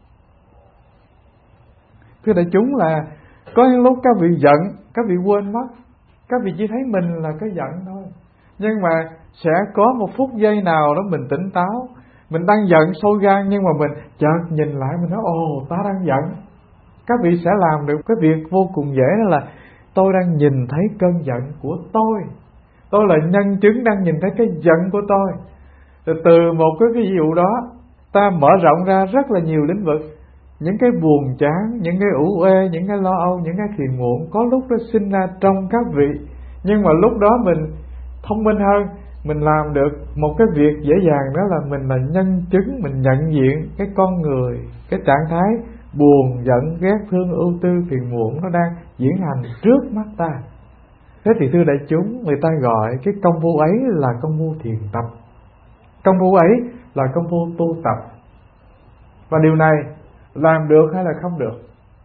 Thưa đại chúng, là có những lúc các vị giận, các vị quên mất, các vị chỉ thấy mình là cái giận thôi. Nhưng mà sẽ có một phút giây nào đó mình tỉnh táo, mình đang giận sôi gan, nhưng mà mình chợt nhìn lại, mình nói ồ, ta đang giận. Các vị sẽ làm được cái việc vô cùng dễ, đó là tôi đang nhìn thấy cơn giận của tôi. Tôi là nhân chứng đang nhìn thấy cái giận của tôi. Từ, từ một cái ví dụ đó, ta mở rộng ra rất là nhiều lĩnh vực. Những cái buồn chán, những cái ủ ê, những cái lo âu, những cái phiền muộn có lúc nó sinh ra trong các vị. Nhưng mà lúc đó mình thông minh hơn, mình làm được một cái việc dễ dàng, đó là mình là nhân chứng, mình nhận diện cái con người, cái trạng thái buồn, giận, ghét, thương, ưu tư, phiền muộn nó đang diễn hành trước mắt ta. Thế thì thưa đại chúng, người ta gọi cái công phu ấy là công phu thiền tập. Công phu ấy là công phu tu tập. Và điều này làm được hay là không được?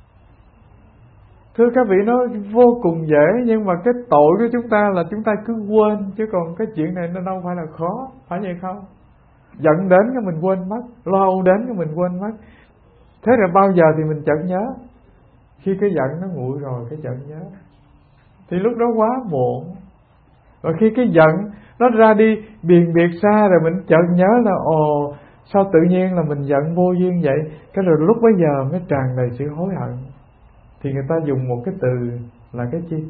Thưa các vị, nó vô cùng dễ, nhưng mà cái tội của chúng ta là chúng ta cứ quên, chứ còn cái chuyện này nó đâu phải là khó, phải vậy không? Giận đến cái mình quên mất, lo âu đến cái mình quên mất. Thế rồi bao giờ thì mình chợt nhớ? Khi cái giận nó nguội rồi, cái chợt nhớ, thì lúc đó quá muộn. Và khi cái giận nó ra đi biền biệt xa rồi, mình chợt nhớ là ồ, sao tự nhiên là mình giận vô duyên vậy? Cái rồi lúc bấy giờ mới tràn đầy sự hối hận. Thì người ta dùng một cái từ là cái chi?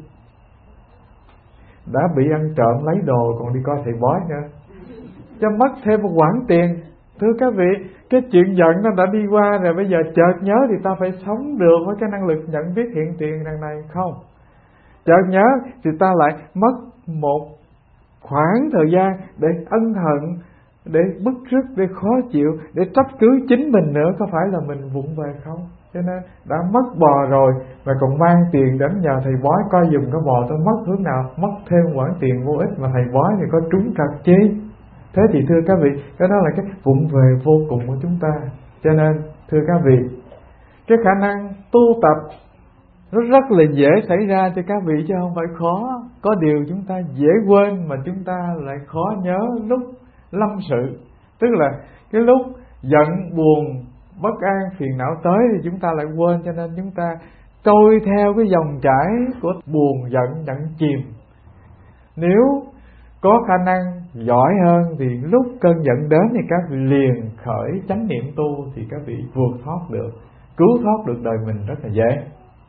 Đã bị ăn trộm lấy đồ còn đi coi thầy bói nữa, cho mất thêm một khoản tiền. Thưa các vị, cái chuyện giận nó đã đi qua rồi, bây giờ chợt nhớ thì ta phải sống được với cái năng lực nhận biết hiện tiền đằng này không? Chợt nhớ thì ta lại mất một khoảng thời gian để ân hận, để bức rứt, để khó chịu, để trách cứ chính mình nữa, có phải là mình vụng về không? Cho nên đã mất bò rồi mà còn mang tiền đến nhờ thầy bói coi dùm cái bò tôi mất hướng nào, mất thêm khoản tiền vô ích, mà thầy bói thì có trúng trật chi. Thế thì thưa các vị, cái đó là cái vụng về vô cùng của chúng ta. Cho nên thưa các vị, cái khả năng tu tập nó rất là dễ xảy ra cho các vị, chứ không phải khó. Có điều chúng ta dễ quên, mà chúng ta lại khó nhớ lúc lâm sự. Tức là cái lúc giận, buồn, bất an, phiền não tới thì chúng ta lại quên, cho nên chúng ta trôi theo cái dòng chảy của buồn, giận, giận chìm. Nếu có khả năng giỏi hơn thì lúc cơn giận đến thì các vị liền khởi chánh niệm tu, thì các vị vượt thoát được, cứu thoát được đời mình rất là dễ.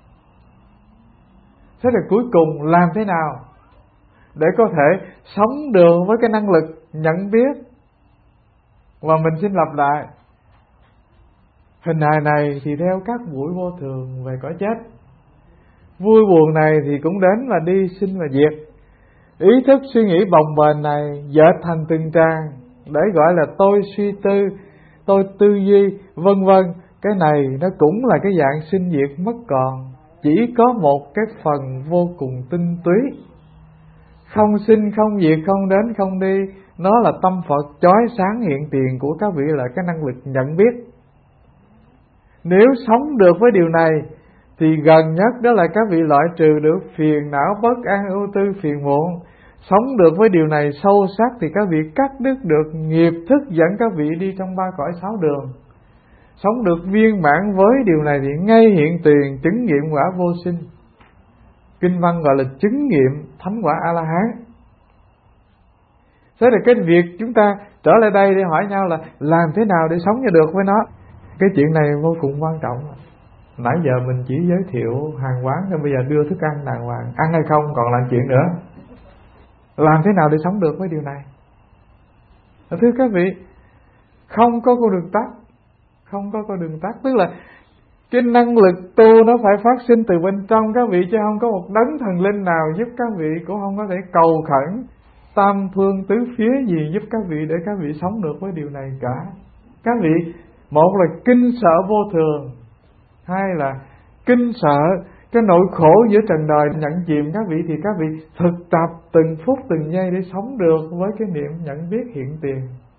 Thế là cuối cùng làm thế nào để có thể sống được với cái năng lực nhận biết? Và mình xin lặp lại, hình hài này thì theo các buổi vô thường về cõi chết. Vui buồn này thì cũng đến và đi, sinh và diệt. Ý thức suy nghĩ bồng bềnh này dệt thành từng trang để gọi là tôi suy tư, tôi tư duy, vân vân. Cái này nó cũng là cái dạng sinh diệt mất còn, chỉ có một cái phần vô cùng tinh túy, không sinh không diệt, không đến không đi. Nó là tâm Phật chói sáng hiện tiền của các vị, là cái năng lực nhận biết. Nếu sống được với điều này thì gần nhất đó là các vị loại trừ được phiền não, bất an, ưu tư, phiền muộn. Sống được với điều này sâu sắc thì các vị cắt đứt được nghiệp thức dẫn các vị đi trong ba cõi sáu đường. Sống được viên mãn với điều này thì ngay hiện tiền chứng nghiệm quả vô sinh. Kinh văn gọi là chứng nghiệm thánh quả A-la-hán. Thế là cái việc chúng ta trở lại đây để hỏi nhau là làm thế nào để sống cho được với nó. Cái chuyện này vô cùng quan trọng. Nãy giờ mình chỉ giới thiệu hàng quán, rồi bây giờ đưa thức ăn đàng hoàng, ăn hay không còn là chuyện nữa. Làm thế nào để sống được với điều này? Thưa các vị, không có con đường tắt. Không có con đường tắt. Tức là cái năng lực tu nó phải phát sinh từ bên trong các vị, chứ không có một đấng thần linh nào giúp các vị, cũng không có thể cầu khẩn tam phương tứ phía gì giúp các vị để các vị sống được với điều này cả. Các vị, một là kinh sợ vô thường, hai là kinh sợ cái nỗi khổ giữa trần đời nhận chìm các vị, thì các vị thực tập từng phút từng giây để sống được với cái niệm nhận biết hiện tiền.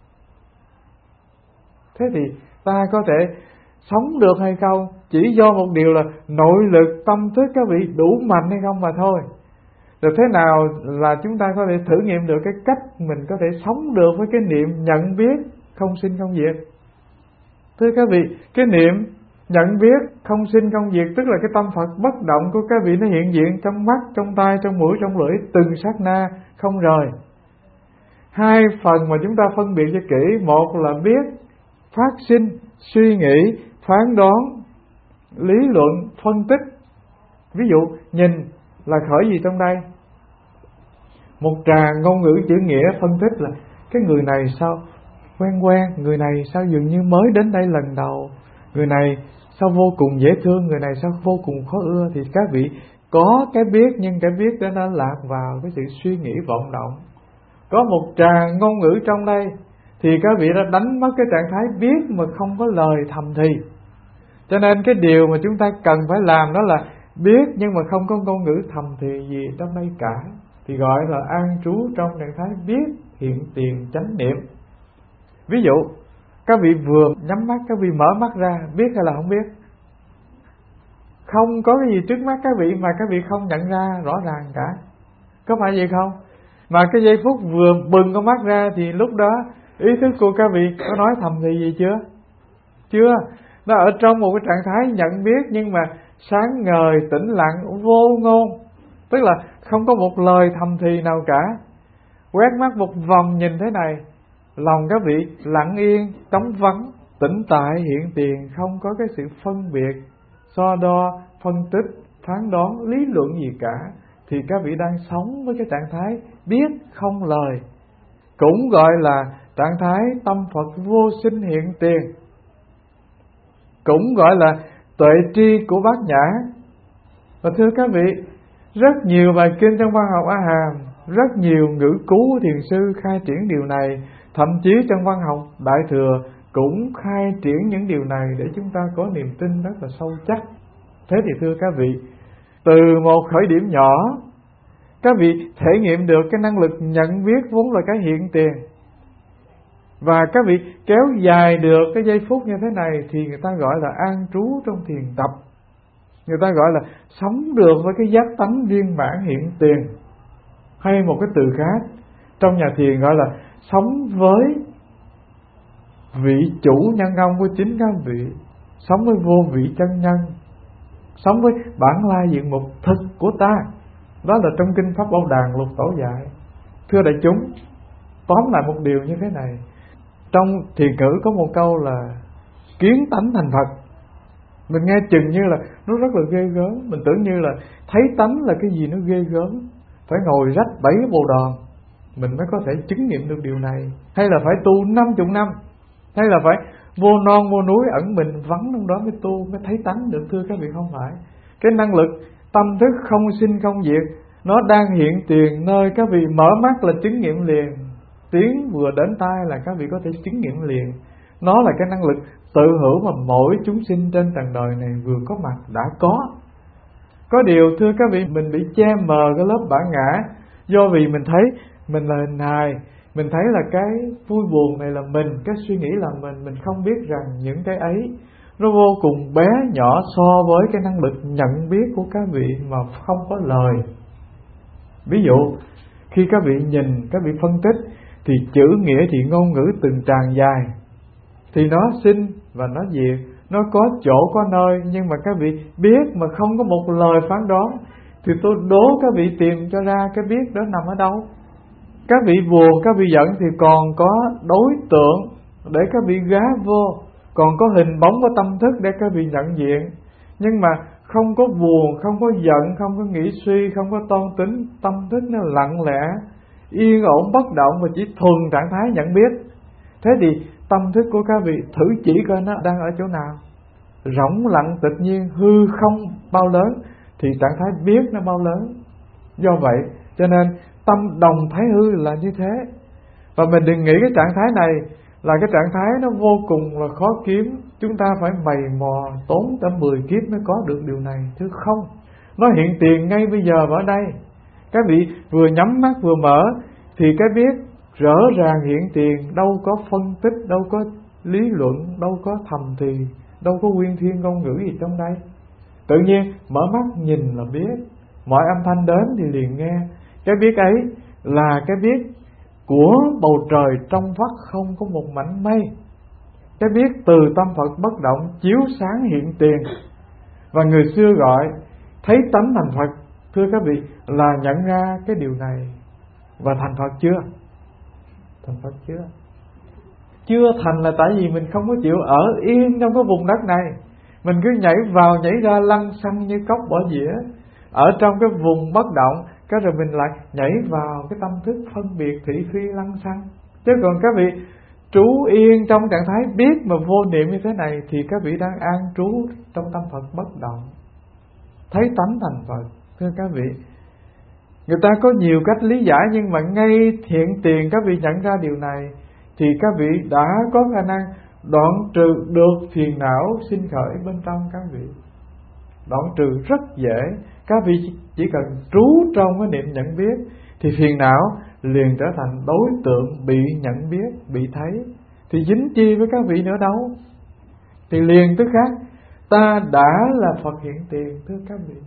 Thế thì ta có thể sống được hay không chỉ do một điều là nội lực tâm thức các vị đủ mạnh hay không mà thôi. Rồi thế nào là chúng ta có thể thử nghiệm được cái cách mình có thể sống được với cái niệm nhận biết không sinh không diệt? Thưa các vị, cái niệm nhận biết không sinh không diệt tức là cái tâm Phật bất động của các vị nó hiện diện trong mắt, trong tai, trong mũi, trong lưỡi từng sát na không rời. Hai phần mà chúng ta phân biệt cho kỹ, một là biết, phát sinh, suy nghĩ, phán đoán, lý luận, phân tích. Ví dụ nhìn là khởi gì trong đây? Một tràng ngôn ngữ chữ nghĩa phân tích là cái người này sao quen quen, người này sao dường như mới đến đây lần đầu, người này sao vô cùng dễ thương, người này sao vô cùng khó ưa. Thì các vị có cái biết, nhưng cái biết đó nó lạc vào cái sự suy nghĩ vọng động. Có một tràng ngôn ngữ trong đây thì các vị đã đánh mất cái trạng thái biết mà không có lời thầm thì. Cho nên cái điều mà chúng ta cần phải làm đó là biết nhưng mà không có ngôn ngữ thầm thì gì trong đây cả, thì gọi là an trú trong trạng thái biết hiện tiền chánh niệm. Ví dụ các vị vừa nhắm mắt, các vị mở mắt ra, biết hay là không biết? Không có cái gì trước mắt các vị mà các vị không nhận ra rõ ràng cả, có phải vậy không? Mà cái giây phút vừa bừng con mắt ra thì lúc đó ý thức của các vị có nói thầm thì gì chưa? Chưa. Nó ở trong một cái trạng thái nhận biết nhưng mà sáng ngời, tĩnh lặng, vô ngôn. Tức là không có một lời thầm thì nào cả. Quét mắt một vòng nhìn thế này, lòng các vị lặng yên, trống vắng, tĩnh tại hiện tiền, không có cái sự phân biệt, so đo, phân tích, phán đoán, lý luận gì cả. Thì các vị đang sống với cái trạng thái biết không lời, cũng gọi là trạng thái tâm Phật vô sinh hiện tiền, cũng gọi là tuệ tri của Bát Nhã. Và thưa các vị, rất nhiều bài kinh trong văn học A Hàm, rất nhiều ngữ cú của thiền sư khai triển điều này, thậm chí trong văn học Đại Thừa cũng khai triển những điều này để chúng ta có niềm tin rất là sâu chắc. Thế thì thưa các vị, từ một khởi điểm nhỏ, các vị thể nghiệm được cái năng lực nhận biết vốn là cái hiện tiền, và các vị kéo dài được cái giây phút như thế này thì người ta gọi là an trú trong thiền tập. Người ta gọi là sống được với cái giác tánh viên mãn hiện tiền. Hay một cái từ khác trong nhà thiền gọi là sống với vị chủ nhân ông của chính các vị, sống với vô vị chân nhân, sống với bản lai diện mục thực của ta. Đó là trong kinh Pháp Bảo Đàn Lục Tổ dạy. Thưa đại chúng, tóm lại một điều như thế này. Trong thiền ngữ có một câu là kiến tánh thành Phật. Mình nghe chừng như là nó rất là ghê gớm. Mình tưởng như là thấy tánh là cái gì nó ghê gớm, phải ngồi rách bảy bồ đòn mình mới có thể chứng nghiệm được điều này, hay là phải tu năm chục năm, hay là phải vô non vô núi ẩn mình vắng trong đó mới tu, mới thấy tánh được. Thưa các vị, không phải. Cái năng lực tâm thức không sinh không diệt nó đang hiện tiền nơi các vị mở mắt là chứng nghiệm liền. Tiếng vừa đến tai là các vị có thể chứng nghiệm liền. Nó là cái năng lực tự hữu mà mỗi chúng sinh trên trần đời này vừa có mặt đã có. Có điều thưa các vị, mình bị che mờ cái lớp bản ngã, do vì mình thấy mình là hình hài, mình thấy là cái vui buồn này là mình, cái suy nghĩ là mình, mình không biết rằng những cái ấy nó vô cùng bé nhỏ so với cái năng lực nhận biết của các vị mà không có lời. Ví dụ khi các vị nhìn, các vị phân tích thì chữ nghĩa thì ngôn ngữ từng tràng dài, thì nó sinh và nó diệt, nó có chỗ có nơi, nhưng mà các vị biết mà không có một lời phán đoán thì tôi đố các vị tìm cho ra cái biết đó nằm ở đâu. Các vị buồn, các vị giận thì còn có đối tượng để các vị gá vô, còn có hình bóng của tâm thức để các vị nhận diện. Nhưng mà không có buồn, không có giận, không có nghĩ suy, không có toan tính, tâm thức nó lặng lẽ, yên ổn bất động và chỉ thuần trạng thái nhận biết. Thế thì tâm thức của các vị thử chỉ coi nó đang ở chỗ nào. Rỗng lặng tự nhiên, hư không bao lớn thì trạng thái biết nó bao lớn. Do vậy cho nên tâm đồng thái hư là như thế. Và mình đừng nghĩ cái trạng thái này là cái trạng thái nó vô cùng là khó kiếm, chúng ta phải mày mò tốn cả mười kiếp mới có được điều này. Chứ không, Nó hiện tiền ngay bây giờ ở đây. Các vị vừa nhắm mắt vừa mở thì cái biết rõ ràng hiện tiền, đâu có phân tích, đâu có lý luận, đâu có thầm thì, đâu có nguyên thiên ngôn ngữ gì trong đây. Tự nhiên mở mắt nhìn là biết, mọi âm thanh đến thì liền nghe. Cái biết ấy là cái biết của bầu trời trong vắt không có một mảnh mây. Cái biết từ tâm Phật bất động chiếu sáng hiện tiền. Và người xưa gọi thấy tánh thành Phật, thưa các vị, là nhận ra cái điều này. Và thành Phật chưa? Thành Phật chưa? Chưa thành là tại vì mình không có chịu ở yên trong cái vùng đất này. Mình cứ nhảy vào nhảy ra lăn xăng như cốc bỏ dĩa ở trong cái vùng bất động. Cái rồi mình lại nhảy vào cái tâm thức phân biệt thị phi lăn xăng. Chứ còn các vị trú yên trong trạng thái biết mà vô niệm như thế này thì các vị đang an trú trong tâm Phật bất động, thấy tánh thành Phật. Thưa các vị, người ta có nhiều cách lý giải, nhưng mà ngay hiện tiền các vị nhận ra điều này thì các vị đã có khả năng đoạn trừ được phiền não sinh khởi bên trong các vị. Đoạn trừ rất dễ. Các vị chỉ cần trú trong cái niệm nhận biết thì phiền não liền trở thành đối tượng bị nhận biết, bị thấy. Thì dính chi với các vị nữa đâu. Thì liền tức khác ta đã là Phật hiện tiền, thưa các vị.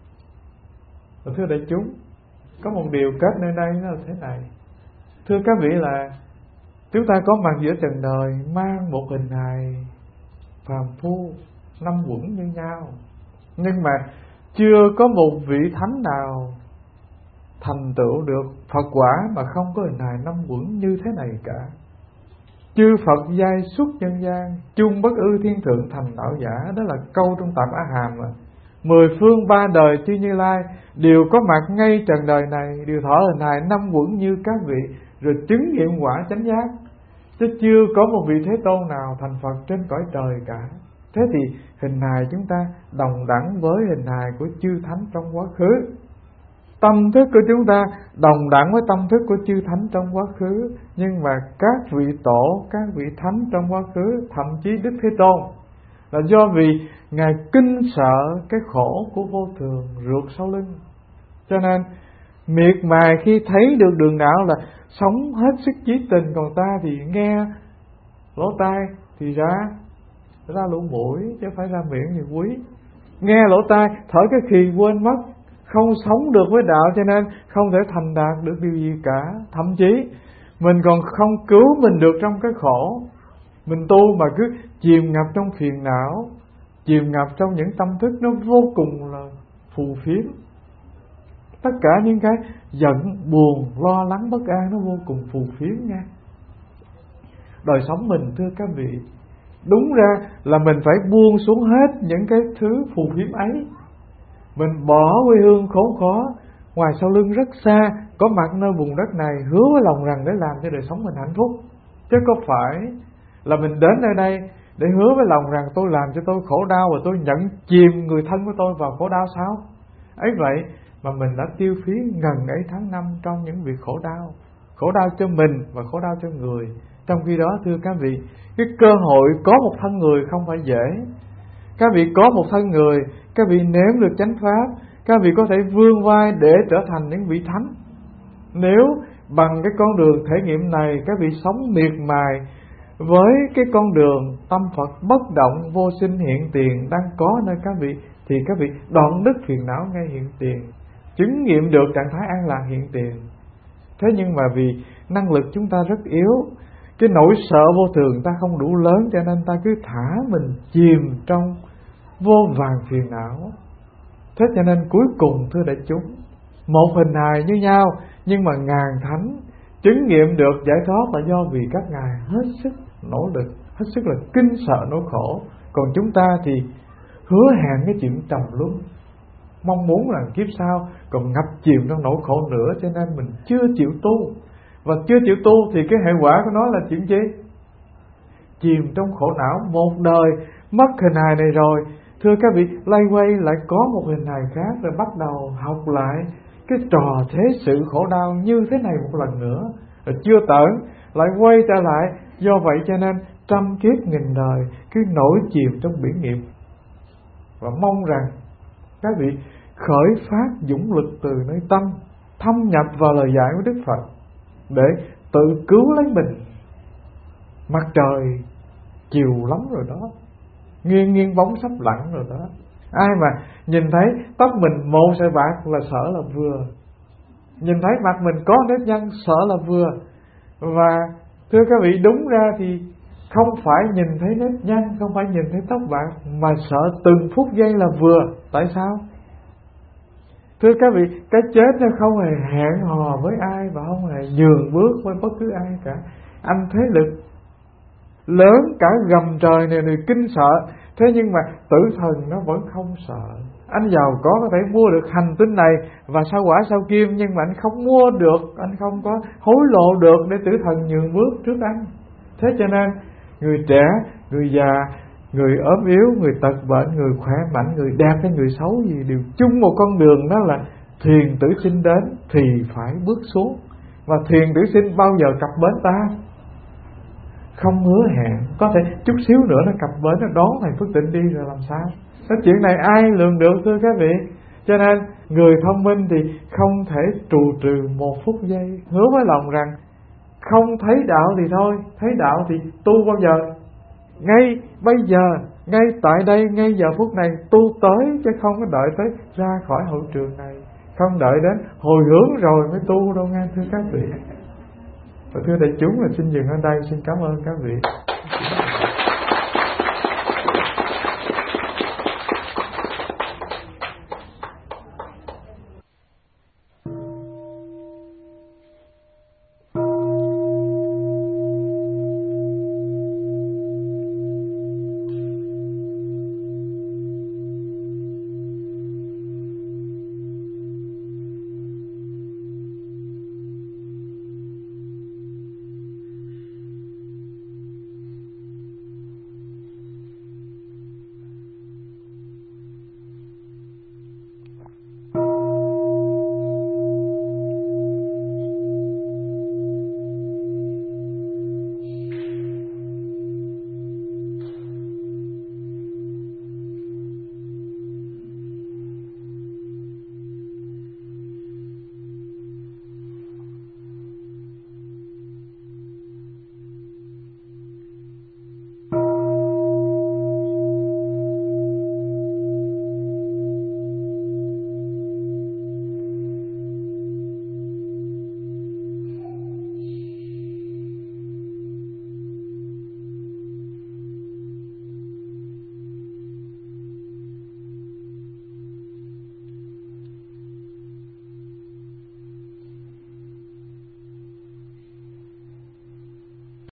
Và thưa đại chúng, có một điều kết nơi đây là thế này. Thưa các vị, là chúng ta có mặt giữa trần đời mang một hình hài phàm phu năm quẩn như nhau, nhưng mà chưa có một vị thánh nào thành tựu được Phật quả mà không có hình hài năm quẩn như thế này cả. Chư Phật giai xuất nhân gian, chung bất ư thiên thượng thành đạo giả. Đó là câu trong Tạp A Hàm mà. Mười phương ba đời chư Như Lai đều có mặt ngay trần đời này, đều thọ hình hài năm quẩn như các vị, rồi chứng nghiệm quả chánh giác. Chứ chưa có một vị Thế Tôn nào thành Phật trên cõi trời cả. Thế thì hình hài chúng ta đồng đẳng với hình hài của chư Thánh trong quá khứ. Tâm thức của chúng ta đồng đẳng với tâm thức của chư Thánh trong quá khứ. Nhưng mà các vị tổ, các vị Thánh trong quá khứ, thậm chí Đức Thế Tôn, là do vì Ngài kinh sợ cái khổ của vô thường rượt sau lưng, cho nên miệt mài khi thấy được đường đạo là sống hết sức chí tình. Còn ta thì nghe lỗ tai thì ra ra lỗ mũi, chứ phải ra miệng thì quý. Nghe lỗ tai thở cái khì quên mất, không sống được với đạo, cho nên không thể thành đạt được điều gì cả. Thậm chí mình còn không cứu mình được trong cái khổ. Mình tu mà cứ chìm ngập trong phiền não, chìm ngập trong những tâm thức nó vô cùng là phù phiếm. Tất cả những cái giận, buồn, lo lắng, bất an nó vô cùng phù phiếm nha. Đời sống mình, thưa các vị, đúng ra là mình phải buông xuống hết những cái thứ phù phiếm ấy. Mình bỏ quê hương khốn khó, ngoài sau lưng rất xa, có mặt nơi vùng đất này, hứa với lòng rằng để làm cho đời sống mình hạnh phúc. Chứ có phải là mình đến nơi đây để hứa với lòng rằng tôi làm cho tôi khổ đau và tôi nhận chìm người thân của tôi vào khổ đau sao? Ấy vậy mà mình đã tiêu phí ngần ấy tháng năm trong những việc khổ đau. Khổ đau cho mình và khổ đau cho người. Trong khi đó, thưa các vị, cái cơ hội có một thân người không phải dễ. Các vị có một thân người, các vị nếm được chánh pháp, các vị có thể vươn vai để trở thành những vị thánh. Nếu bằng cái con đường thể nghiệm này các vị sống miệt mài với cái con đường tâm Phật bất động vô sinh hiện tiền đang có nơi các vị, thì các vị đoạn đứt phiền não ngay hiện tiền, chứng nghiệm được trạng thái an lạc hiện tiền. Thế nhưng mà vì năng lực chúng ta rất yếu, cái nỗi sợ vô thường ta không đủ lớn, cho nên ta cứ thả mình chìm trong vô vàn phiền não. Thế cho nên cuối cùng, thưa đại chúng, một hình hài như nhau nhưng mà ngàn thánh chứng nghiệm được giải thoát là do vì các ngài hết sức nỗ lực, hết sức là kinh sợ nỗi khổ. Còn chúng ta thì hứa hẹn cái chuyện trầm luân, mong muốn là kiếp sau còn ngập chìm trong nỗi khổ nữa, cho nên mình chưa chịu tu. Và chưa chịu tu thì cái hệ quả của nó là chuyện gì? Chìm trong khổ não một đời, mất hình hài này rồi, thưa các vị, lay quay lại có một hình hài khác, rồi bắt đầu học lại cái trò thế sự khổ đau như thế này một lần nữa, rồi chưa tởn lại quay trở lại. Do vậy cho nên trăm kiếp nghìn đời cứ nổi chìm trong biển nghiệp. Và mong rằng các vị khởi phát dũng lực từ nơi tâm, thâm nhập vào lời dạy của Đức Phật để tự cứu lấy mình. Mặt trời chiều lắm rồi đó, nghiêng nghiêng bóng sắp lặn rồi đó. Ai mà nhìn thấy tóc mình một sợi bạc là sợ là vừa, nhìn thấy mặt mình có nếp nhăn sợ là vừa. Và thưa các vị, đúng ra thì không phải nhìn thấy nếp nhăn, không phải nhìn thấy tóc bạc, mà sợ từng phút giây là vừa. Tại sao? Thưa các vị, cái chết nó không hề hẹn hò với ai và không hề nhường bước với bất cứ ai cả. Anh thế lực lớn cả gầm trời này thì kinh sợ, thế nhưng mà tử thần nó vẫn không sợ. Anh giàu có có thể mua được hành tinh này và sao quả sao kim, nhưng mà anh không mua được, anh không có hối lộ được để tử thần nhường bước trước anh. Thế cho nên người trẻ, người già, người ốm yếu, người tật bệnh, người khỏe mạnh, người đẹp hay người xấu gì đều chung một con đường, đó là thuyền tử sinh đến thì phải bước xuống. Và thuyền tử sinh bao giờ cập bến ta? Không hứa hẹn, có thể chút xíu nữa nó cập bến, nó đón thầy Phước Tịnh đi rồi làm sao? Cái chuyện này ai lường được thưa các vị. Cho nên người thông minh thì không thể trù trừ một phút giây, hứa với lòng rằng không thấy đạo thì thôi, thấy đạo thì tu bao giờ? Ngay bây giờ, ngay tại đây, ngay giờ phút này tu tới, chứ không có đợi tới ra khỏi hội trường này, không đợi đến hồi hướng rồi mới tu đâu nghe thưa các vị. Và thưa đại chúng là xin dừng ở đây, xin cảm ơn các vị.